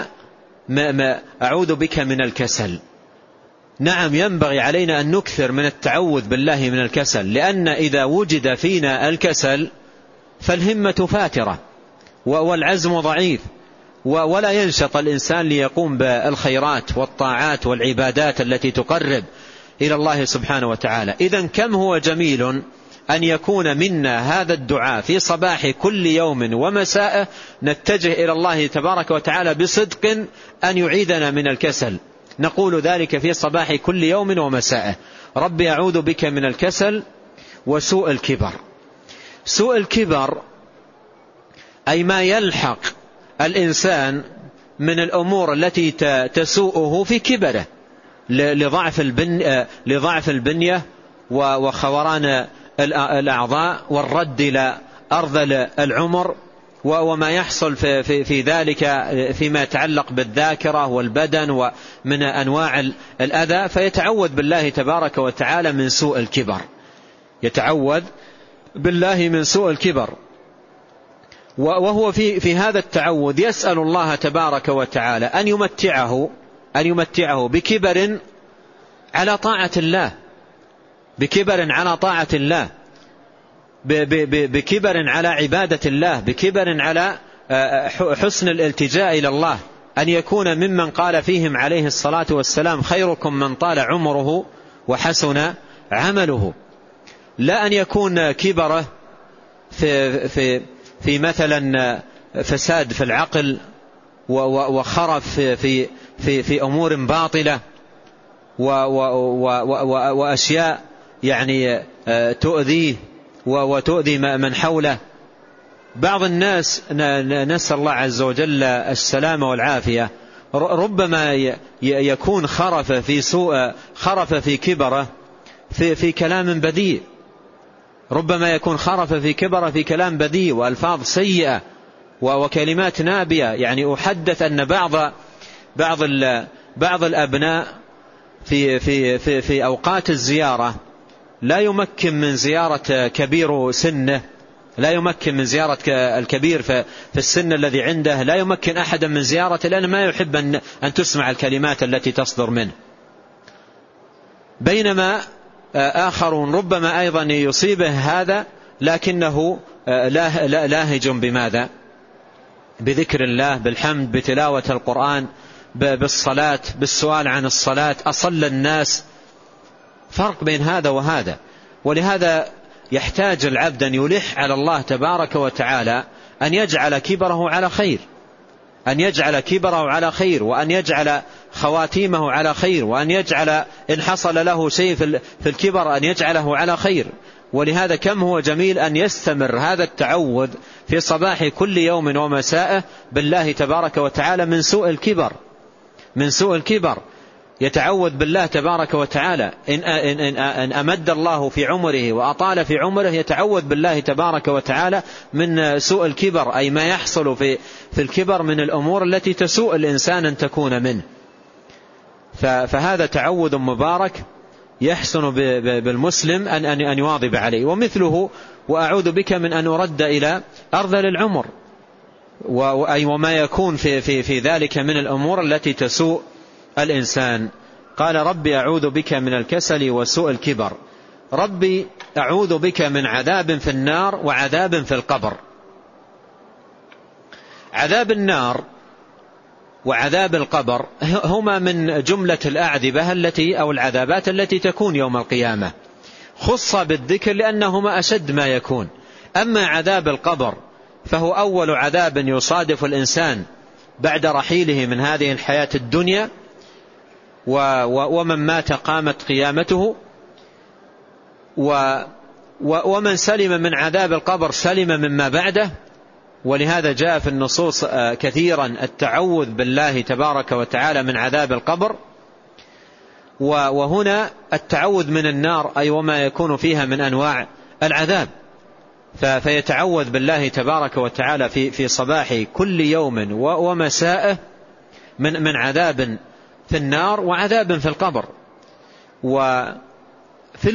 Speaker 1: بك من الكسل. نعم، ينبغي علينا أن نكثر من التعوذ بالله من الكسل، لأن إذا وجد فينا الكسل فالهمة فاترة والعزم ضعيف، ولا ينشط الإنسان ليقوم بالخيرات والطاعات والعبادات التي تقرب إلى الله سبحانه وتعالى. إذن كم هو جميل أن يكون منا هذا الدعاء في صباح كل يوم ومساء، نتجه إلى الله تبارك وتعالى بصدق أن يعيدنا من الكسل. نقول ذلك في صباح كل يوم ومساء: ربي أعوذ بك من الكسل وسوء الكبر. سوء الكبر أي ما يلحق الإنسان من الأمور التي تسوءه في كبره، لضعف البنية وخوران الأعضاء والرد إلى أرذل العمر، وما يحصل في ذلك فيما يتعلق بالذاكرة والبدن ومن أنواع الأذى، فيتعوذ بالله تبارك وتعالى من سوء الكبر، يتعوذ بالله من سوء الكبر. وهو في هذا التعوذ يسأل الله تبارك وتعالى أن يمتعه بكبر على طاعة الله، بكبر على طاعة الله، بكبر على عبادة الله، بكبر على حسن الالتجاء إلى الله، أن يكون ممن قال فيهم عليه الصلاة والسلام: خيركم من طال عمره وحسن عمله. لا أن يكون كبره في مثلا فساد في العقل وخرف في أمور باطلة وأشياء يعني تؤذيه وتؤذي من حوله. بعض الناس نسأل الله عز وجل السلامة والعافية ربما يكون خرف في كبره في كلام بذيء، ربما يكون خرف في كبره في كلام بذيء وألفاظ سيئة وكلمات نابية. يعني أحدث أن بعض الأبناء في أوقات الزيارة لا يمكن من زيارة كبير سنه، لا يمكن من زيارة الكبير في السن الذي عنده، لا يمكن أحدا من زيارته، لأنه ما يحب أن تسمع الكلمات التي تصدر منه. بينما آخرون ربما أيضا يصيبه هذا لكنه لاهج بماذا؟ بذكر الله، بالحمد، بتلاوة القرآن، بالصلاة، بالسؤال عن الصلاة، أصل الناس. فرق بين هذا وهذا. ولهذا يحتاج العبد أن يلح على الله تبارك وتعالى أن يجعل كبره على خير، أن يجعل كبره على خير، وأن يجعل خواتيمه على خير، وأن يجعل إن حصل له شيء في الكبر أن يجعله على خير. ولهذا كم هو جميل أن يستمر هذا التعوذ في صباح كل يوم ومساء بالله تبارك وتعالى من سوء الكبر، من سوء الكبر. يتعوذ بالله تبارك وتعالى إن أمد الله في عمره وأطال في عمره، يتعوذ بالله تبارك وتعالى من سوء الكبر، أي ما يحصل في الكبر من الأمور التي تسوء الإنسان أن تكون منه. فهذا تعوذ مبارك يحسن بالمسلم أن يواظب عليه. ومثله: وأعوذ بك من أن أرد إلى أرذل العمر، أي وما يكون في ذلك من الأمور التي تسوء الإنسان. قال: ربي أعوذ بك من الكسل وسوء الكبر. ربي أعوذ بك من عذاب في النار وعذاب في القبر. عذاب النار وعذاب القبر هما من جملة الأعذبة أو العذابات التي تكون يوم القيامة، خص بالذكر لأنهما أشد ما يكون. أما عذاب القبر فهو أول عذاب يصادف الإنسان بعد رحيله من هذه الحياة الدنيا، ومن مات قامت قيامته، ومن سلم من عذاب القبر سلم مما بعده. ولهذا جاء في النصوص كثيرا التعوذ بالله تبارك وتعالى من عذاب القبر، وهنا التعوذ من النار أي وما يكون فيها من أنواع العذاب، فيتعوذ بالله تبارك وتعالى في صباح كل يوم ومساءه من عذاب في النار وعذاب في القبر. وفي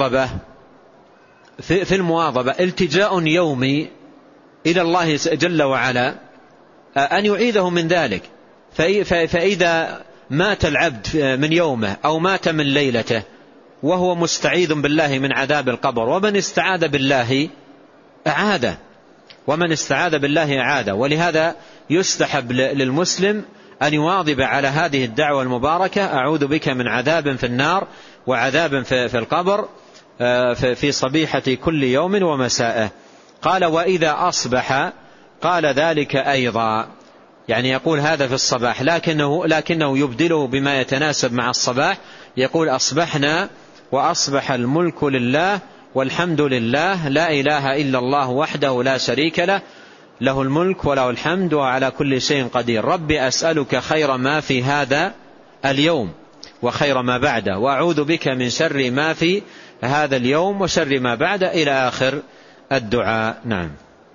Speaker 1: المواظبة التجاء يومي إلى الله جل وعلا أن يعيذه من ذلك. فإذا مات العبد من يومه أو مات من ليلته وهو مستعيذ بالله من عذاب القبر، ومن استعاذ بالله أعاذه، ولهذا يستحب للمسلم أن يواظب على هذه الدعوة المباركة: أعوذ بك من عذاب في النار وعذاب في القبر في صبيحة كل يوم ومساءه. قال: وإذا أصبح قال ذلك أيضا، يعني يقول هذا في الصباح، لكنه يبدله بما يتناسب مع الصباح، يقول: أصبحنا وأصبح الملك لله والحمد لله لا إله إلا الله وحده لا شريك له، له الملك وله الحمد وعلى كل شيء قدير، ربي أسألك خير ما في هذا اليوم وخير ما بعده، وأعوذ بك من شر ما في هذا اليوم وشر ما بعده، إلى آخر الدعاء. نعم.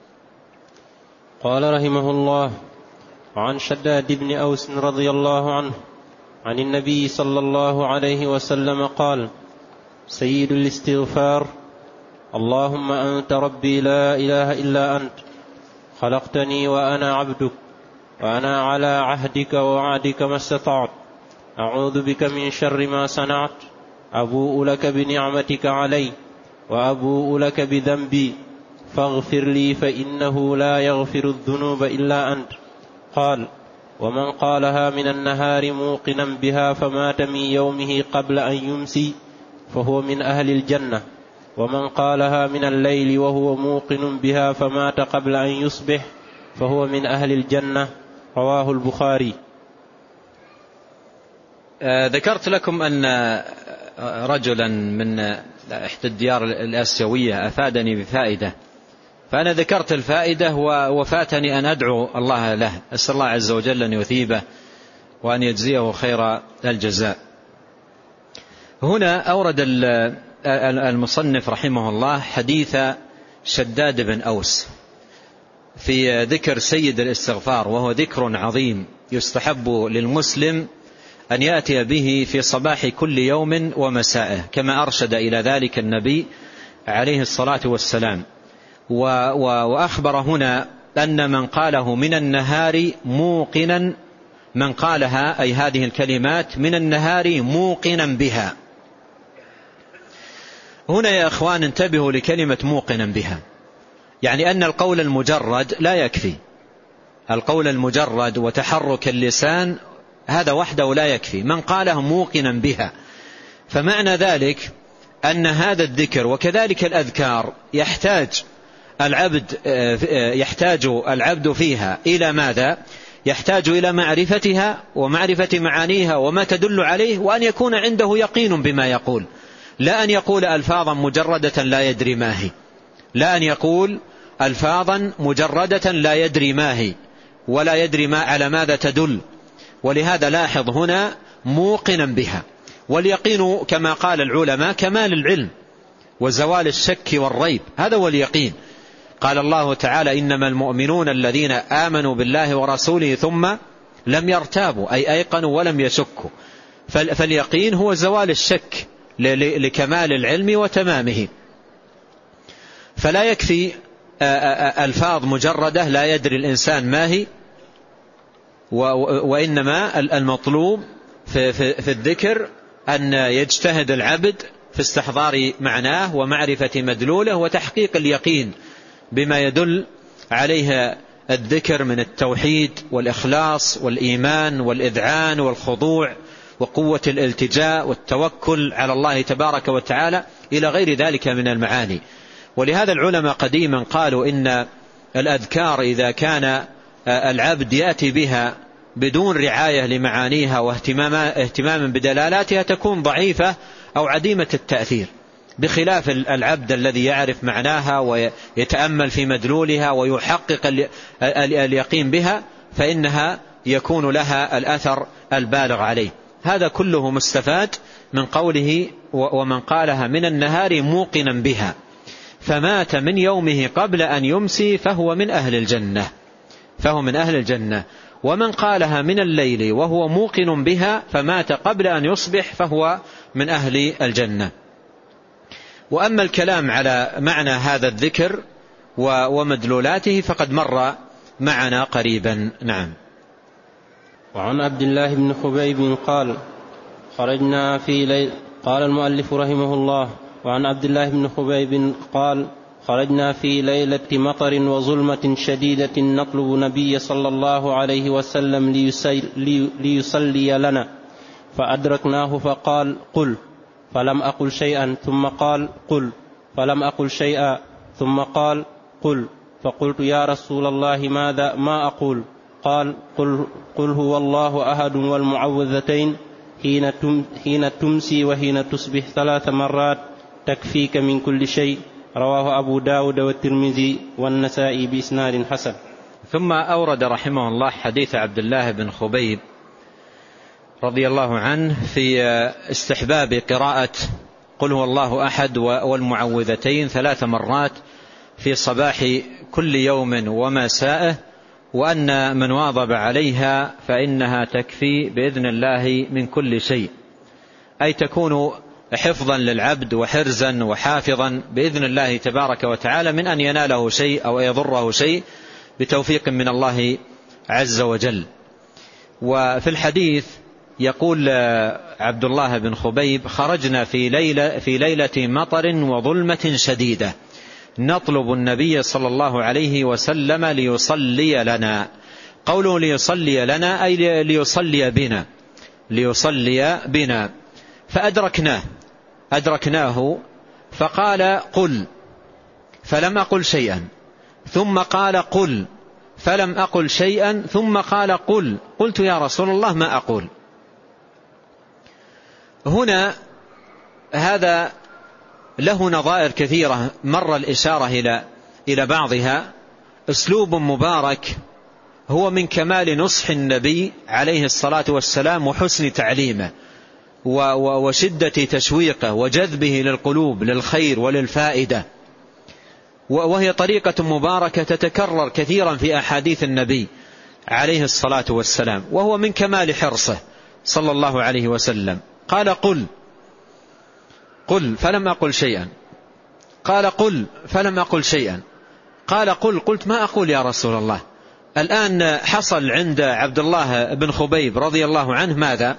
Speaker 2: قال رحمه الله: عن شداد بن أوس رضي الله عنه عن النبي صلى الله عليه وسلم قال: سيد الاستغفار: اللهم أنت ربي لا إله إلا أنت، خلقتني وأنا عبدك، وأنا على عهدك ووعدك ما استطعت، أعوذ بك من شر ما صنعت، أبوء لك بنعمتك علي وأبوء لك بذنبي، فاغفر لي فإنه لا يغفر الذنوب إلا أنت. قال: ومن قالها من النهار موقنا بها فمات من يومه قبل أن يمسي فهو من أهل الجنة، ومن قالها من الليل وهو موقن بها فمات قبل أن يصبح فهو من أهل الجنة. رواه البخاري.
Speaker 1: ذكرت لكم أن رجلا من إحدى الديار الآسيوية أفادني بفائدة، فأنا ذكرت الفائدة وفاتني أن أدعو الله له، أسأل الله عز وجل أن يثيبه وأن يجزيه خير الجزاء. هنا أورد المصنف رحمه الله حديث شداد بن أوس في ذكر سيد الاستغفار، وهو ذكر عظيم يستحب للمسلم أن يأتي به في صباح كل يوم ومسائه، كما أرشد إلى ذلك النبي عليه الصلاة والسلام. وأخبر هنا أن من قاله من النهار موقنا، من قالها أي هذه الكلمات من النهار موقنا بها. هنا يا أخوان انتبهوا لكلمة موقنا بها، يعني أن القول المجرد لا يكفي، القول المجرد وتحرك اللسان هذا وحده لا يكفي، من قاله موقنا بها. فمعنى ذلك أن هذا الذكر وكذلك الأذكار يحتاج العبد فيها إلى ماذا؟ يحتاج إلى معرفتها ومعرفة معانيها وما تدل عليه، وأن يكون عنده يقين بما يقول، لا أن يقول ألفاظا مجردة لا يدري ما هي، لا أن يقول ألفاظا مجردة لا يدري ما هي ولا يدري ما على ماذا تدل. ولهذا لاحظ هنا موقنا بها، واليقين كما قال العلماء كمال العلم وزوال الشك والريب، هذا هو اليقين. قال الله تعالى: إنما المؤمنون الذين آمنوا بالله ورسوله ثم لم يرتابوا، أي أيقنوا ولم يشكوا. فاليقين هو زوال الشك لكمال العلم وتمامه. فلا يكفي ألفاظ مجردة لا يدري الإنسان ما هي، وإنما المطلوب في الذكر أن يجتهد العبد في استحضار معناه ومعرفة مدلوله وتحقيق اليقين بما يدل عليه الذكر من التوحيد والإخلاص والإيمان والإذعان والخضوع وقوة الالتجاء والتوكل على الله تبارك وتعالى إلى غير ذلك من المعاني. ولهذا العلماء قديما قالوا إن الأذكار إذا كان العبد يأتي بها بدون رعاية لمعانيها واهتماما بدلالاتها تكون ضعيفة أو عديمة التأثير، بخلاف العبد الذي يعرف معناها ويتأمل في مدلولها ويحقق اليقين بها، فإنها يكون لها الأثر البالغ عليه. هذا كله مستفاد من قوله ومن قالها من النهار موقنا بها فمات من يومه قبل أن يمسي فهو من أهل الجنة، ومن قالها من الليل وهو موقن بها فمات قبل أن يصبح فهو من أهل الجنة. وأما الكلام على معنى هذا الذكر ومدلولاته فقد مر معنا قريبا. نعم.
Speaker 2: وعن عبد الله بن خبيب قال خرجنا في ليل. قال المؤلف رحمه الله: وعن عبد الله بن خبيب قال خرجنا في ليلة مطر وظلمة شديدة نطلب نبي صلى الله عليه وسلم ليصلي لنا، فأدركناه فقال: قل، فلم أقل شيئا، ثم قال: قل، فلم أقل شيئا، ثم قال: قل، فقلت: يا رسول الله ما أقول؟ قال: قل هو الله أحد والمعوذتين حين تمسي وحين تصبح 3 مرات تكفيك من كل شيء. رواه أبو داود والترمذي والنسائي بإسناد حسن.
Speaker 1: ثم أورد رحمه الله حديث عبد الله بن خبيب رضي الله عنه في استحباب قراءة قل هو الله أحد والمعوذتين 3 مرات في صباح كل يوم ومسائه، وأن من واظب عليها فإنها تكفي بإذن الله من كل شيء، أي تكون حفظا للعبد وحرزا وحافظا بإذن الله تبارك وتعالى من أن يناله شيء أو يضره شيء بتوفيق من الله عز وجل. وفي الحديث يقول عبد الله بن خبيب: خرجنا في ليلة مطر وظلمة شديدة نطلب النبي صلى الله عليه وسلم ليصلي لنا. قوله ليصلي لنا أي ليصلي بنا فأدركناه فقال: قل، فلم أقل شيئا، ثم قال: قل، فلم أقل شيئا، ثم قال: قل. قلت: يا رسول الله ما أقول؟ هنا هذا له نظائر كثيرة مر الإشارة إلى بعضها. أسلوب مبارك هو من كمال نصح النبي عليه الصلاة والسلام وحسن تعليمه وشدة تشويقه وجذبه للقلوب للخير وللفائدة، وهي طريقة مباركة تتكرر كثيرا في أحاديث النبي عليه الصلاة والسلام، وهو من كمال حرصه صلى الله عليه وسلم. قال: قل فلم أقل شيئا. قال: قل فلم أقل شيئا. قال: قل. قلت: ما أقول يا رسول الله؟ الآن حصل عند عبد الله بن خبيب رضي الله عنه ماذا؟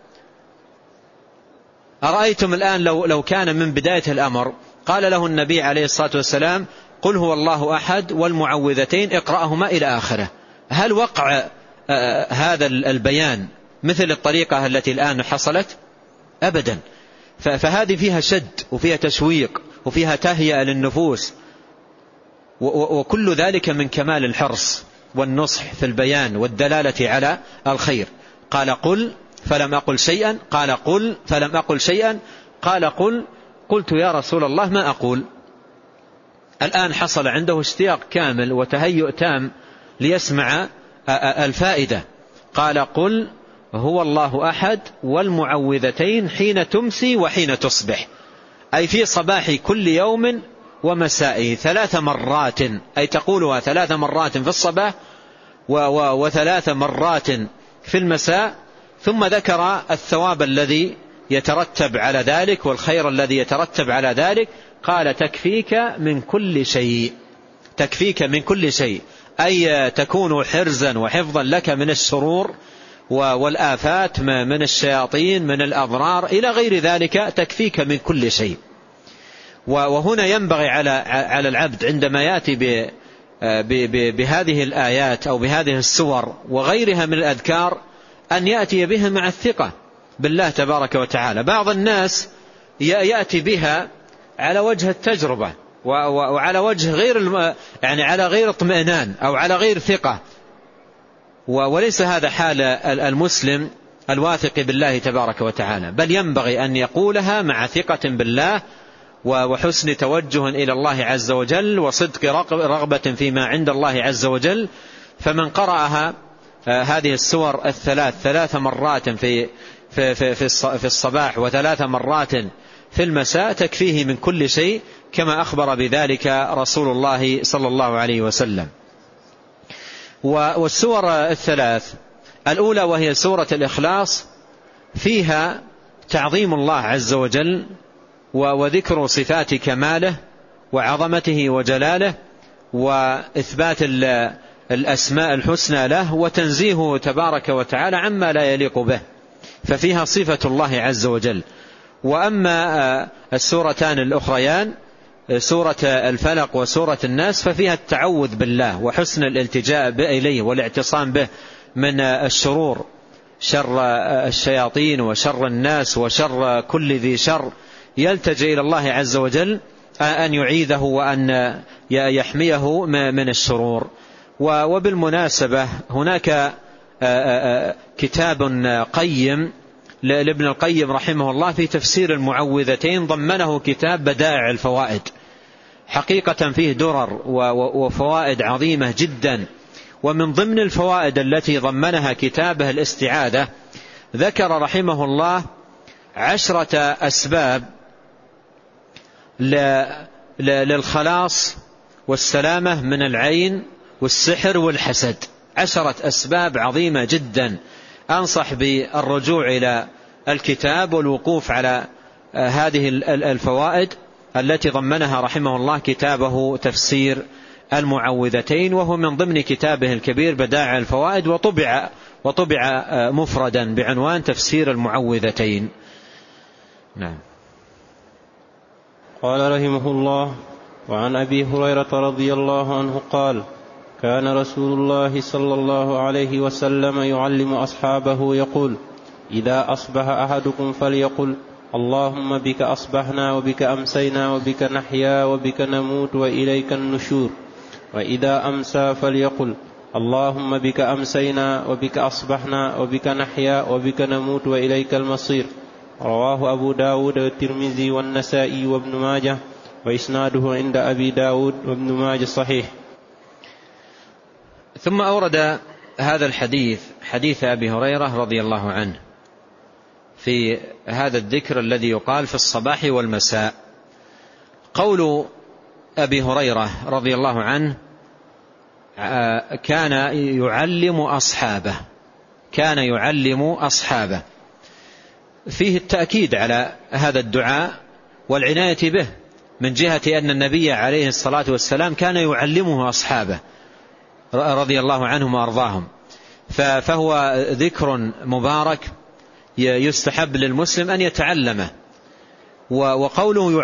Speaker 1: أرأيتم الآن لو كان من بداية الأمر قال له النبي عليه الصلاة والسلام: قل هو الله أحد والمعوذتين اقرأهما إلى آخره، هل وقع هذا البيان مثل الطريقة التي الآن حصلت؟ أبدا. فهذه فيها شد وفيها تشويق وفيها تهيئة للنفوس، وكل ذلك من كمال الحرص والنصح في البيان والدلالة على الخير. قال: قل فلم أقل شيئا. قال: قل فلم أقل شيئا. قال: قل. قلت: يا رسول الله ما أقول؟ الآن حصل عنده اشتياق كامل وتهيؤ تام ليسمع الفائدة. قال: قل هو الله أحد والمعوذتين حين تمسي وحين تصبح، أي في صباح كل يوم ومسائه 3 مرات، أي تقولها 3 مرات في الصباح و3 مرات في المساء. ثم ذكر الثواب الذي يترتب على ذلك والخير الذي يترتب على ذلك. قال: تكفيك من كل شيء. تكفيك من كل شيء، أي تكون حرزا وحفظا لك من الشرور والآفات، من الشياطين، من الأضرار إلى غير ذلك، تكفيك من كل شيء. وهنا ينبغي على العبد عندما يأتي بهذه الآيات أو بهذه السور وغيرها من الأذكار أن يأتي بها مع الثقة بالله تبارك وتعالى. بعض الناس يأتي بها على وجه التجربة، وعلى وجه غير يعني على غير اطمئنان أو على غير ثقة، وليس هذا حال المسلم الواثق بالله تبارك وتعالى، بل ينبغي أن يقولها مع ثقة بالله وحسن توجه إلى الله عز وجل وصدق رغبة فيما عند الله عز وجل. فمن قرأها هذه السور ثلاث مرات في الصباح وثلاث مرات في المساء تكفيه من كل شيء، كما أخبر بذلك رسول الله صلى الله عليه وسلم. والسور الثلاث الأولى وهي سورة الإخلاص فيها تعظيم الله عز وجل وذكر صفات كماله وعظمته وجلاله وإثبات الأسماء الحسنى له وتنزيهه تبارك وتعالى عما لا يليق به، ففيها صفة الله عز وجل. وأما السورتان الأخريان سورة الفلق وسورة الناس ففيها التعوذ بالله وحسن الالتجاء إليه والاعتصام به من الشرور، شر الشياطين وشر الناس وشر كل ذي شر، يلتجئ إلى الله عز وجل أن يعيذه وأن يحميه من الشرور. وبالمناسبة هناك كتاب قيم لابن القيم رحمه الله في تفسير المعوذتين ضمنه كتاب بدائع الفوائد، حقيقة فيه درر وفوائد عظيمة جدا. ومن ضمن الفوائد التي ضمنها كتابه الاستعاذة ذكر رحمه الله 10 أسباب للخلاص والسلامة من العين والسحر والحسد، 10 أسباب عظيمة جدا. أنصح بالرجوع إلى الكتاب والوقوف على هذه الفوائد التي ضمنها رحمه الله كتابه تفسير المعوذتين، وهو من ضمن كتابه الكبير بدائع الفوائد، وطبع مفردا بعنوان تفسير المعوذتين. نعم.
Speaker 2: قال رحمه الله: وعن أبي هريرة رضي الله عنه قال: كان رسول الله صلى الله عليه وسلم يعلم أصحابه يقول: إذا أصبح أحدكم فليقل: اللهم بك أصبحنا وبك أمسينا وبك نحيا وبك نموت وإليك النشور. وإذا أمسى فليقل: اللهم بك أمسينا وبك أصبحنا وبك نحيا وبك نموت وإليك المصير. رواه أبو داود والترمذي والنسائي وابن ماجه، وإسناده عند أبي داود وابن ماجه صحيح.
Speaker 1: ثم أورد هذا الحديث حديث أبي هريرة رضي الله عنه في هذا الذكر الذي يقال في الصباح والمساء. قول أبي هريرة رضي الله عنه: كان يعلم أصحابه، فيه التأكيد على هذا الدعاء والعناية به، من جهة أن النبي عليه الصلاة والسلام كان يعلمه أصحابه رضي الله عنهم وأرضاهم، فهو ذكر مبارك يستحب للمسلم أن يتعلمه. وقوله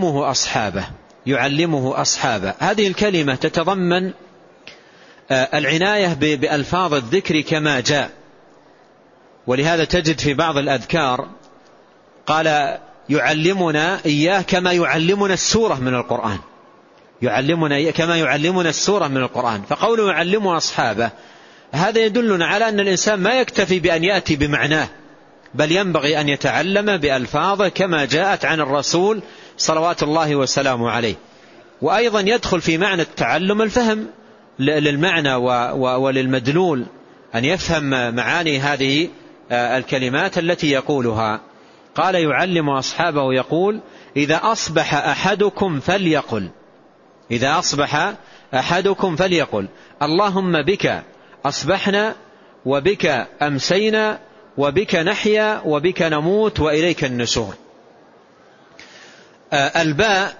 Speaker 1: يعلمه أصحابه هذه الكلمة تتضمن العناية بألفاظ الذكر كما جاء، ولهذا تجد في بعض الأذكار قال يعلمنا إياه كما يعلمنا السورة من القرآن، كما يعلمنا السورة من القرآن. فقوله يعلمه أصحابه هذا يدلنا على أن الإنسان ما يكتفي بأن يأتي بمعناه، بل ينبغي أن يتعلم بألفاظه كما جاءت عن الرسول صلوات الله وسلامه عليه. وأيضا يدخل في معنى التعلم الفهم للمعنى وللمدلول، أن يفهم معاني هذه الكلمات التي يقولها. قال يعلم أصحابه يقول: إذا أصبح أحدكم فليقل اللهم بك أصبحنا وبك أمسينا وبك نحيا وبك نموت وإليك النشور. الباء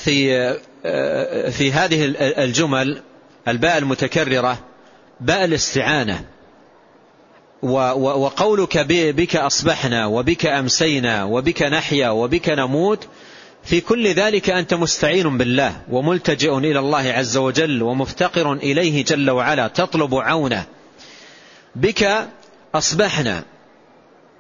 Speaker 1: في هذه الجمل، الباء المتكررة باء الاستعانة. وقولك بك أصبحنا وبك أمسينا وبك نحيا وبك نموت، في كل ذلك أنت مستعين بالله وملتجئ إلى الله عز وجل ومفتقر إليه جل وعلا، تطلب عونه. بك أصبحنا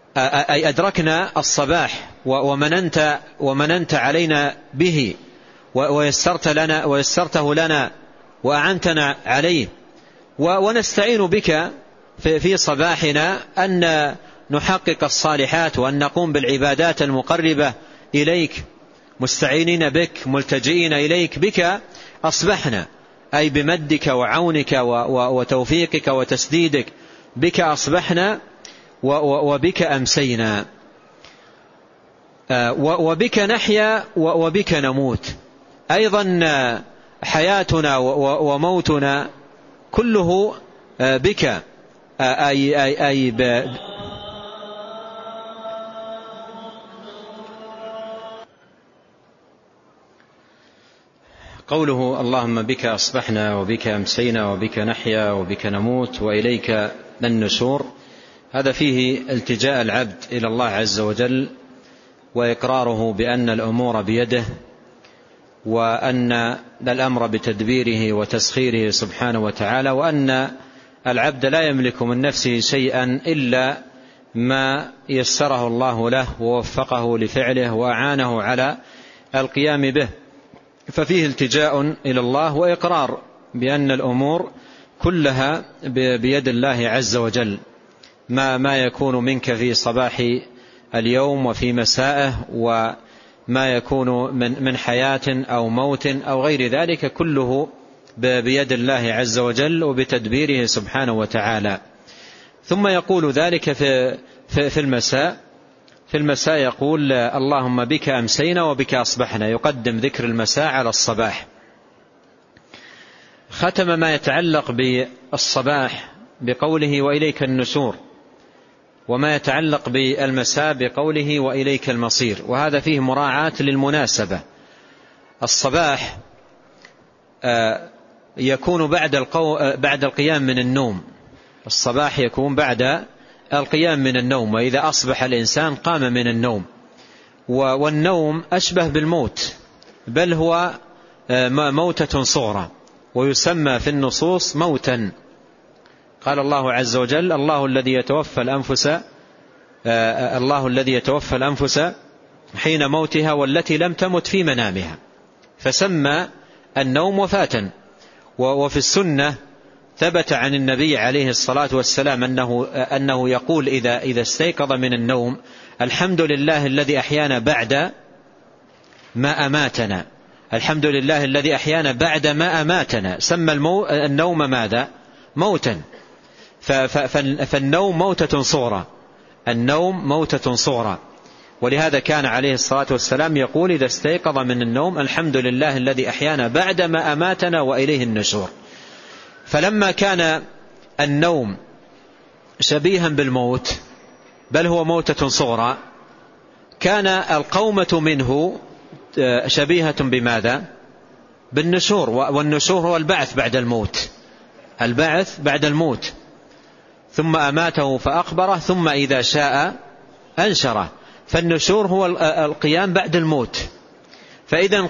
Speaker 1: أي أدركنا الصباح ومننت علينا به، ويسرته لنا وأعنتنا عليه. ونستعين بك في صباحنا أن نحقق الصالحات وأن نقوم بالعبادات المقربة إليك، مستعينين بك ملتجئين إليك. بك أصبحنا، أي بمدك وعونك وتوفيقك وتسديدك، بك أصبحنا وبك أمسينا، وبك نحيا وبك نموت. أيضا حياتنا وموتنا كله بك، أي قوله اللهم بك أصبحنا وبك أمسينا وبك نحيا وبك نموت وإليك النشور، هذا فيه التجاء العبد إلى الله عز وجل وإقراره بأن الأمور بيده، وأن الأمر بتدبيره وتسخيره سبحانه وتعالى، وأن العبد لا يملك من نفسه شيئا إلا ما يسره الله له ووفقه لفعله وأعانه على القيام به. ففيه التجاء إلى الله وإقرار بأن الأمور كلها بيد الله عز وجل، ما يكون منك في صباح اليوم وفي مسائه، وما يكون من حياة أو موت أو غير ذلك، كله بيد الله عز وجل وبتدبيره سبحانه وتعالى. ثم يقول ذلك في المساء. في المساء يقول اللهم بك أمسينا وبك أصبحنا، يقدم ذكر المساء على الصباح. ختم ما يتعلق بالصباح بقوله وإليك النشور، وما يتعلق بالمساء بقوله وإليك المصير، وهذا فيه مراعاة للمناسبة. الصباح يكون بعد القيام من النوم، الصباح يكون بعد القيام من النوم، وإذا أصبح الإنسان قام من النوم. والنوم أشبه بالموت، بل هو موتة صغرى، ويسمى في النصوص موتا. قال الله عز وجل الله الذي يتوفى الأنفس حين موتها والتي لم تمت في منامها، فسمى النوم وفاة. وفي السنة ثبت عن النبي عليه الصلاة والسلام أنه يقول إذا استيقظ من النوم الحمد لله الذي أحيانا بعد ما أماتنا، الحمد لله الذي أحيانا بعد ما أماتنا. سمى النوم ماذا؟ موتا. فالنوم موتة صغرى، النوم موتة صغرى. ولهذا كان عليه الصلاة والسلام يقول إذا استيقظ من النوم الحمد لله الذي أحيانا بعد ما أماتنا وإليه النشور. فلما كان النوم شبيها بالموت، بل هو موتة صغرى، كان القومة منه شبيهة بماذا؟ بالنشور. والنشور هو البعث بعد الموت، البعث بعد الموت. ثم أماته فأقبره ثم إذا شاء أنشره. فالنشور هو القيام بعد الموت. فإذا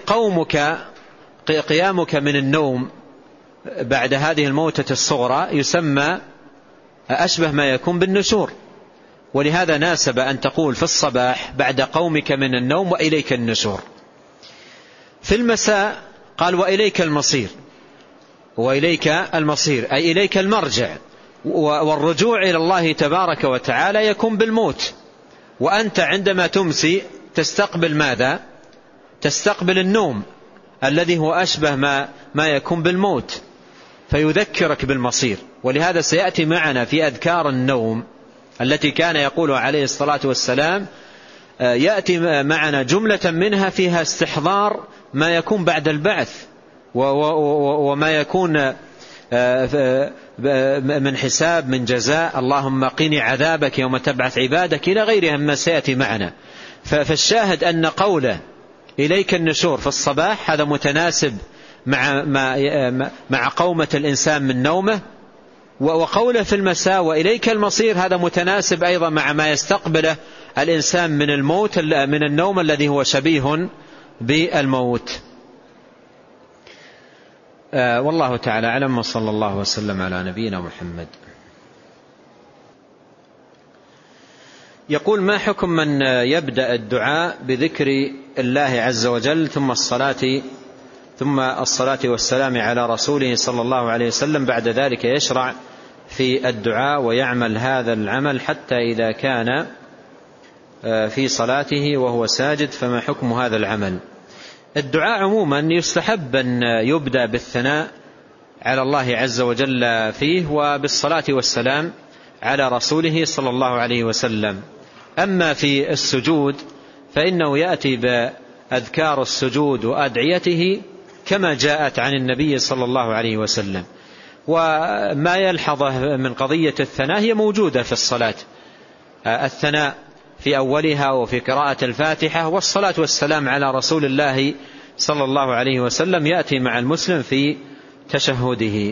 Speaker 1: قيامك من النوم بعد هذه الموتة الصغرى يسمى أشبه ما يكون بالنشور. ولهذا ناسب أن تقول في الصباح بعد قومك من النوم وإليك النشور. في المساء قال وإليك المصير، وإليك المصير أي إليك المرجع، والرجوع إلى الله تبارك وتعالى يكون بالموت. وأنت عندما تمسي تستقبل ماذا؟ تستقبل النوم الذي هو أشبه ما يكون بالموت، فيذكرك بالمصير. ولهذا سيأتي معنا في أذكار النوم التي كان يقولها عليه الصلاة والسلام، يأتي معنا جملة منها فيها استحضار ما يكون بعد البعث وما يكون من حساب من جزاء، اللهم قني عذابك يوم تبعث عبادك، إلى غيرها مما سيأتي معنا. فالشاهد أن قوله إليك النشور في الصباح هذا متناسب مع قومة الإنسان من نومه، وقوله في المساء وإليك المصير هذا متناسب أيضا مع ما يستقبله الإنسان من الموت، من النوم الذي هو شبيه بالموت. والله تعالى أعلم، وصلى الله وسلم على نبينا محمد. يقول ما حكم من يبدأ الدعاء بذكر الله عز وجل ثم الصلاة ثم الصلاة والسلام على رسوله صلى الله عليه وسلم. بعد ذلك يشرع في الدعاء ويعمل هذا العمل حتى إذا كان في صلاته وهو ساجد. فما حكم هذا العمل؟ الدعاء عموما يستحب أن يبدأ بالثناء على الله عز وجل فيه وبالصلاة والسلام على رسوله صلى الله عليه وسلم. أما في السجود فإنه يأتي بأذكار السجود وأدعيته كما جاءت عن النبي صلى الله عليه وسلم. وما يلحظه من قضية الثناء هي موجودة في الصلاة، الثناء في أولها وفي قراءة الفاتحة، والصلاة والسلام على رسول الله صلى الله عليه وسلم يأتي مع المسلم في تشهده.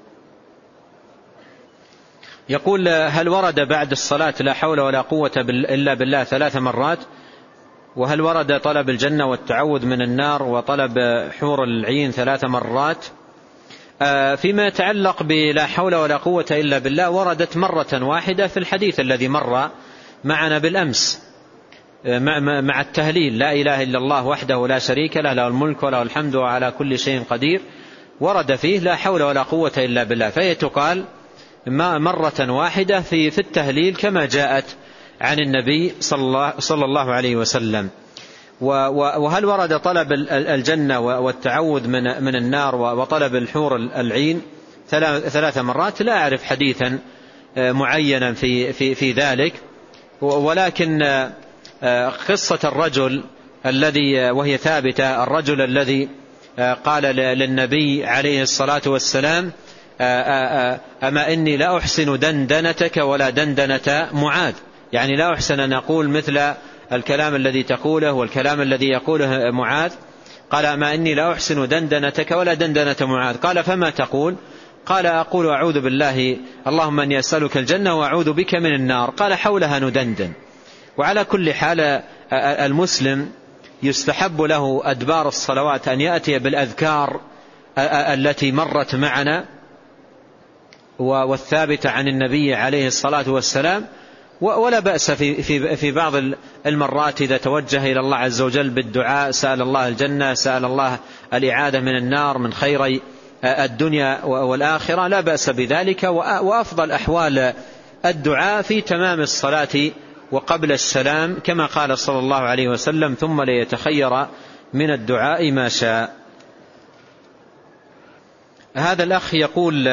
Speaker 1: يقول: هل ورد بعد الصلاة لا حول ولا قوة إلا بالله 3 مرات؟ وهل ورد طلب الجنة والتعوذ من النار وطلب حور العين 3 مرات؟ فيما يتعلق بلا حول ولا قوة إلا بالله وردت مرة واحدة في الحديث الذي مر معنا بالأمس مع التهليل: لا إله إلا الله وحده لا شريك له، له الملك وله الحمد وعلى كل شيء قدير. ورد فيه لا حول ولا قوة إلا بالله، فهي تقال مرة واحدة في التهليل كما جاءت عن النبي صلى الله عليه وسلم. وهل ورد طلب الجنة والتعوذ من النار وطلب الحور العين 3 مرات؟ لا أعرف حديثا معينا في ذلك، ولكن قصة الرجل الذي وهي ثابتة، الرجل الذي قال للنبي عليه الصلاة والسلام: أما إني لا أحسن دندنتك ولا دندنة معاذ، يعني لا أحسن أن أقول مثل الكلام الذي تقوله والكلام الذي يقوله معاذ. قال: أما إني لا أحسن دندنتك ولا دندنة معاذ. قال: فما تقول؟ قال: أقول أعوذ بالله اللهم أني أسألك الجنة وأعوذ بك من النار. قال: حولها ندندن. وعلى كل حال المسلم يستحب له أدبار الصلوات أن يأتي بالأذكار التي مرت معنا والثابتة عن النبي عليه الصلاة والسلام، ولا بأس في بعض المرات إذا توجه إلى الله عز وجل بالدعاء، سأل الله الجنة، سأل الله الإعادة من النار، من خير الدنيا والآخرة، لا بأس بذلك. وأفضل أحوال الدعاء في تمام الصلاة وقبل السلام، كما قال صلى الله عليه وسلم: ثم ليتخير من الدعاء ما شاء. هذا الأخ يقول: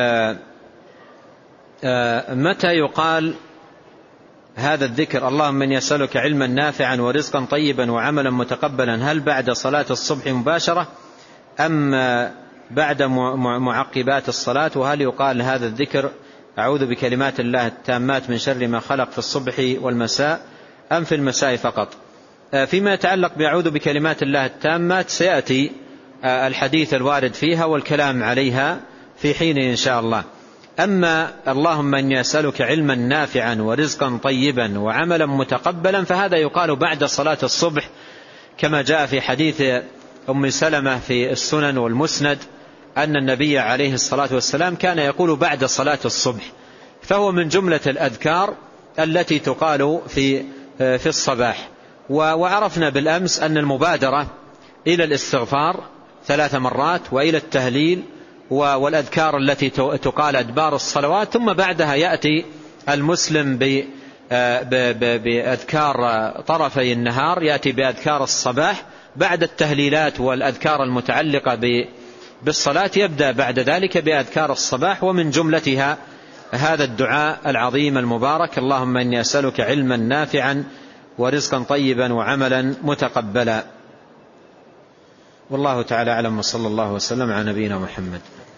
Speaker 1: متى يقال هذا الذكر اللهم إني أسألك علما نافعا ورزقا طيبا وعملا متقبلا؟ هل بعد صلاة الصبح مباشرة أم بعد معقبات الصلاة؟ وهل يقال هذا الذكر أعوذ بكلمات الله التامات من شر ما خلق في الصبح والمساء أم في المساء فقط؟ فيما يتعلق بأعوذ بكلمات الله التامات سيأتي الحديث الوارد فيها والكلام عليها في حين إن شاء الله. أما اللهم إني أسألك علما نافعا ورزقا طيبا وعملا متقبلا فهذا يقال بعد صلاة الصبح، كما جاء في حديث أم سلمة في السنن والمسند أن النبي عليه الصلاة والسلام كان يقول بعد صلاة الصبح، فهو من جملة الأذكار التي تقال في الصباح. وعرفنا بالأمس أن المبادرة إلى الاستغفار 3 مرات وإلى التهليل والأذكار التي تقال أدبار الصلوات، ثم بعدها يأتي المسلم بأذكار طرفي النهار، يأتي بأذكار الصباح بعد التهليلات والأذكار المتعلقة بالصلاة، يبدأ بعد ذلك بأذكار الصباح، ومن جملتها هذا الدعاء العظيم المبارك: اللهم إني أسألك علما نافعا ورزقا طيبا وعملا متقبلا. والله تعالى أعلم، وصلى الله وسلم على نبينا محمد.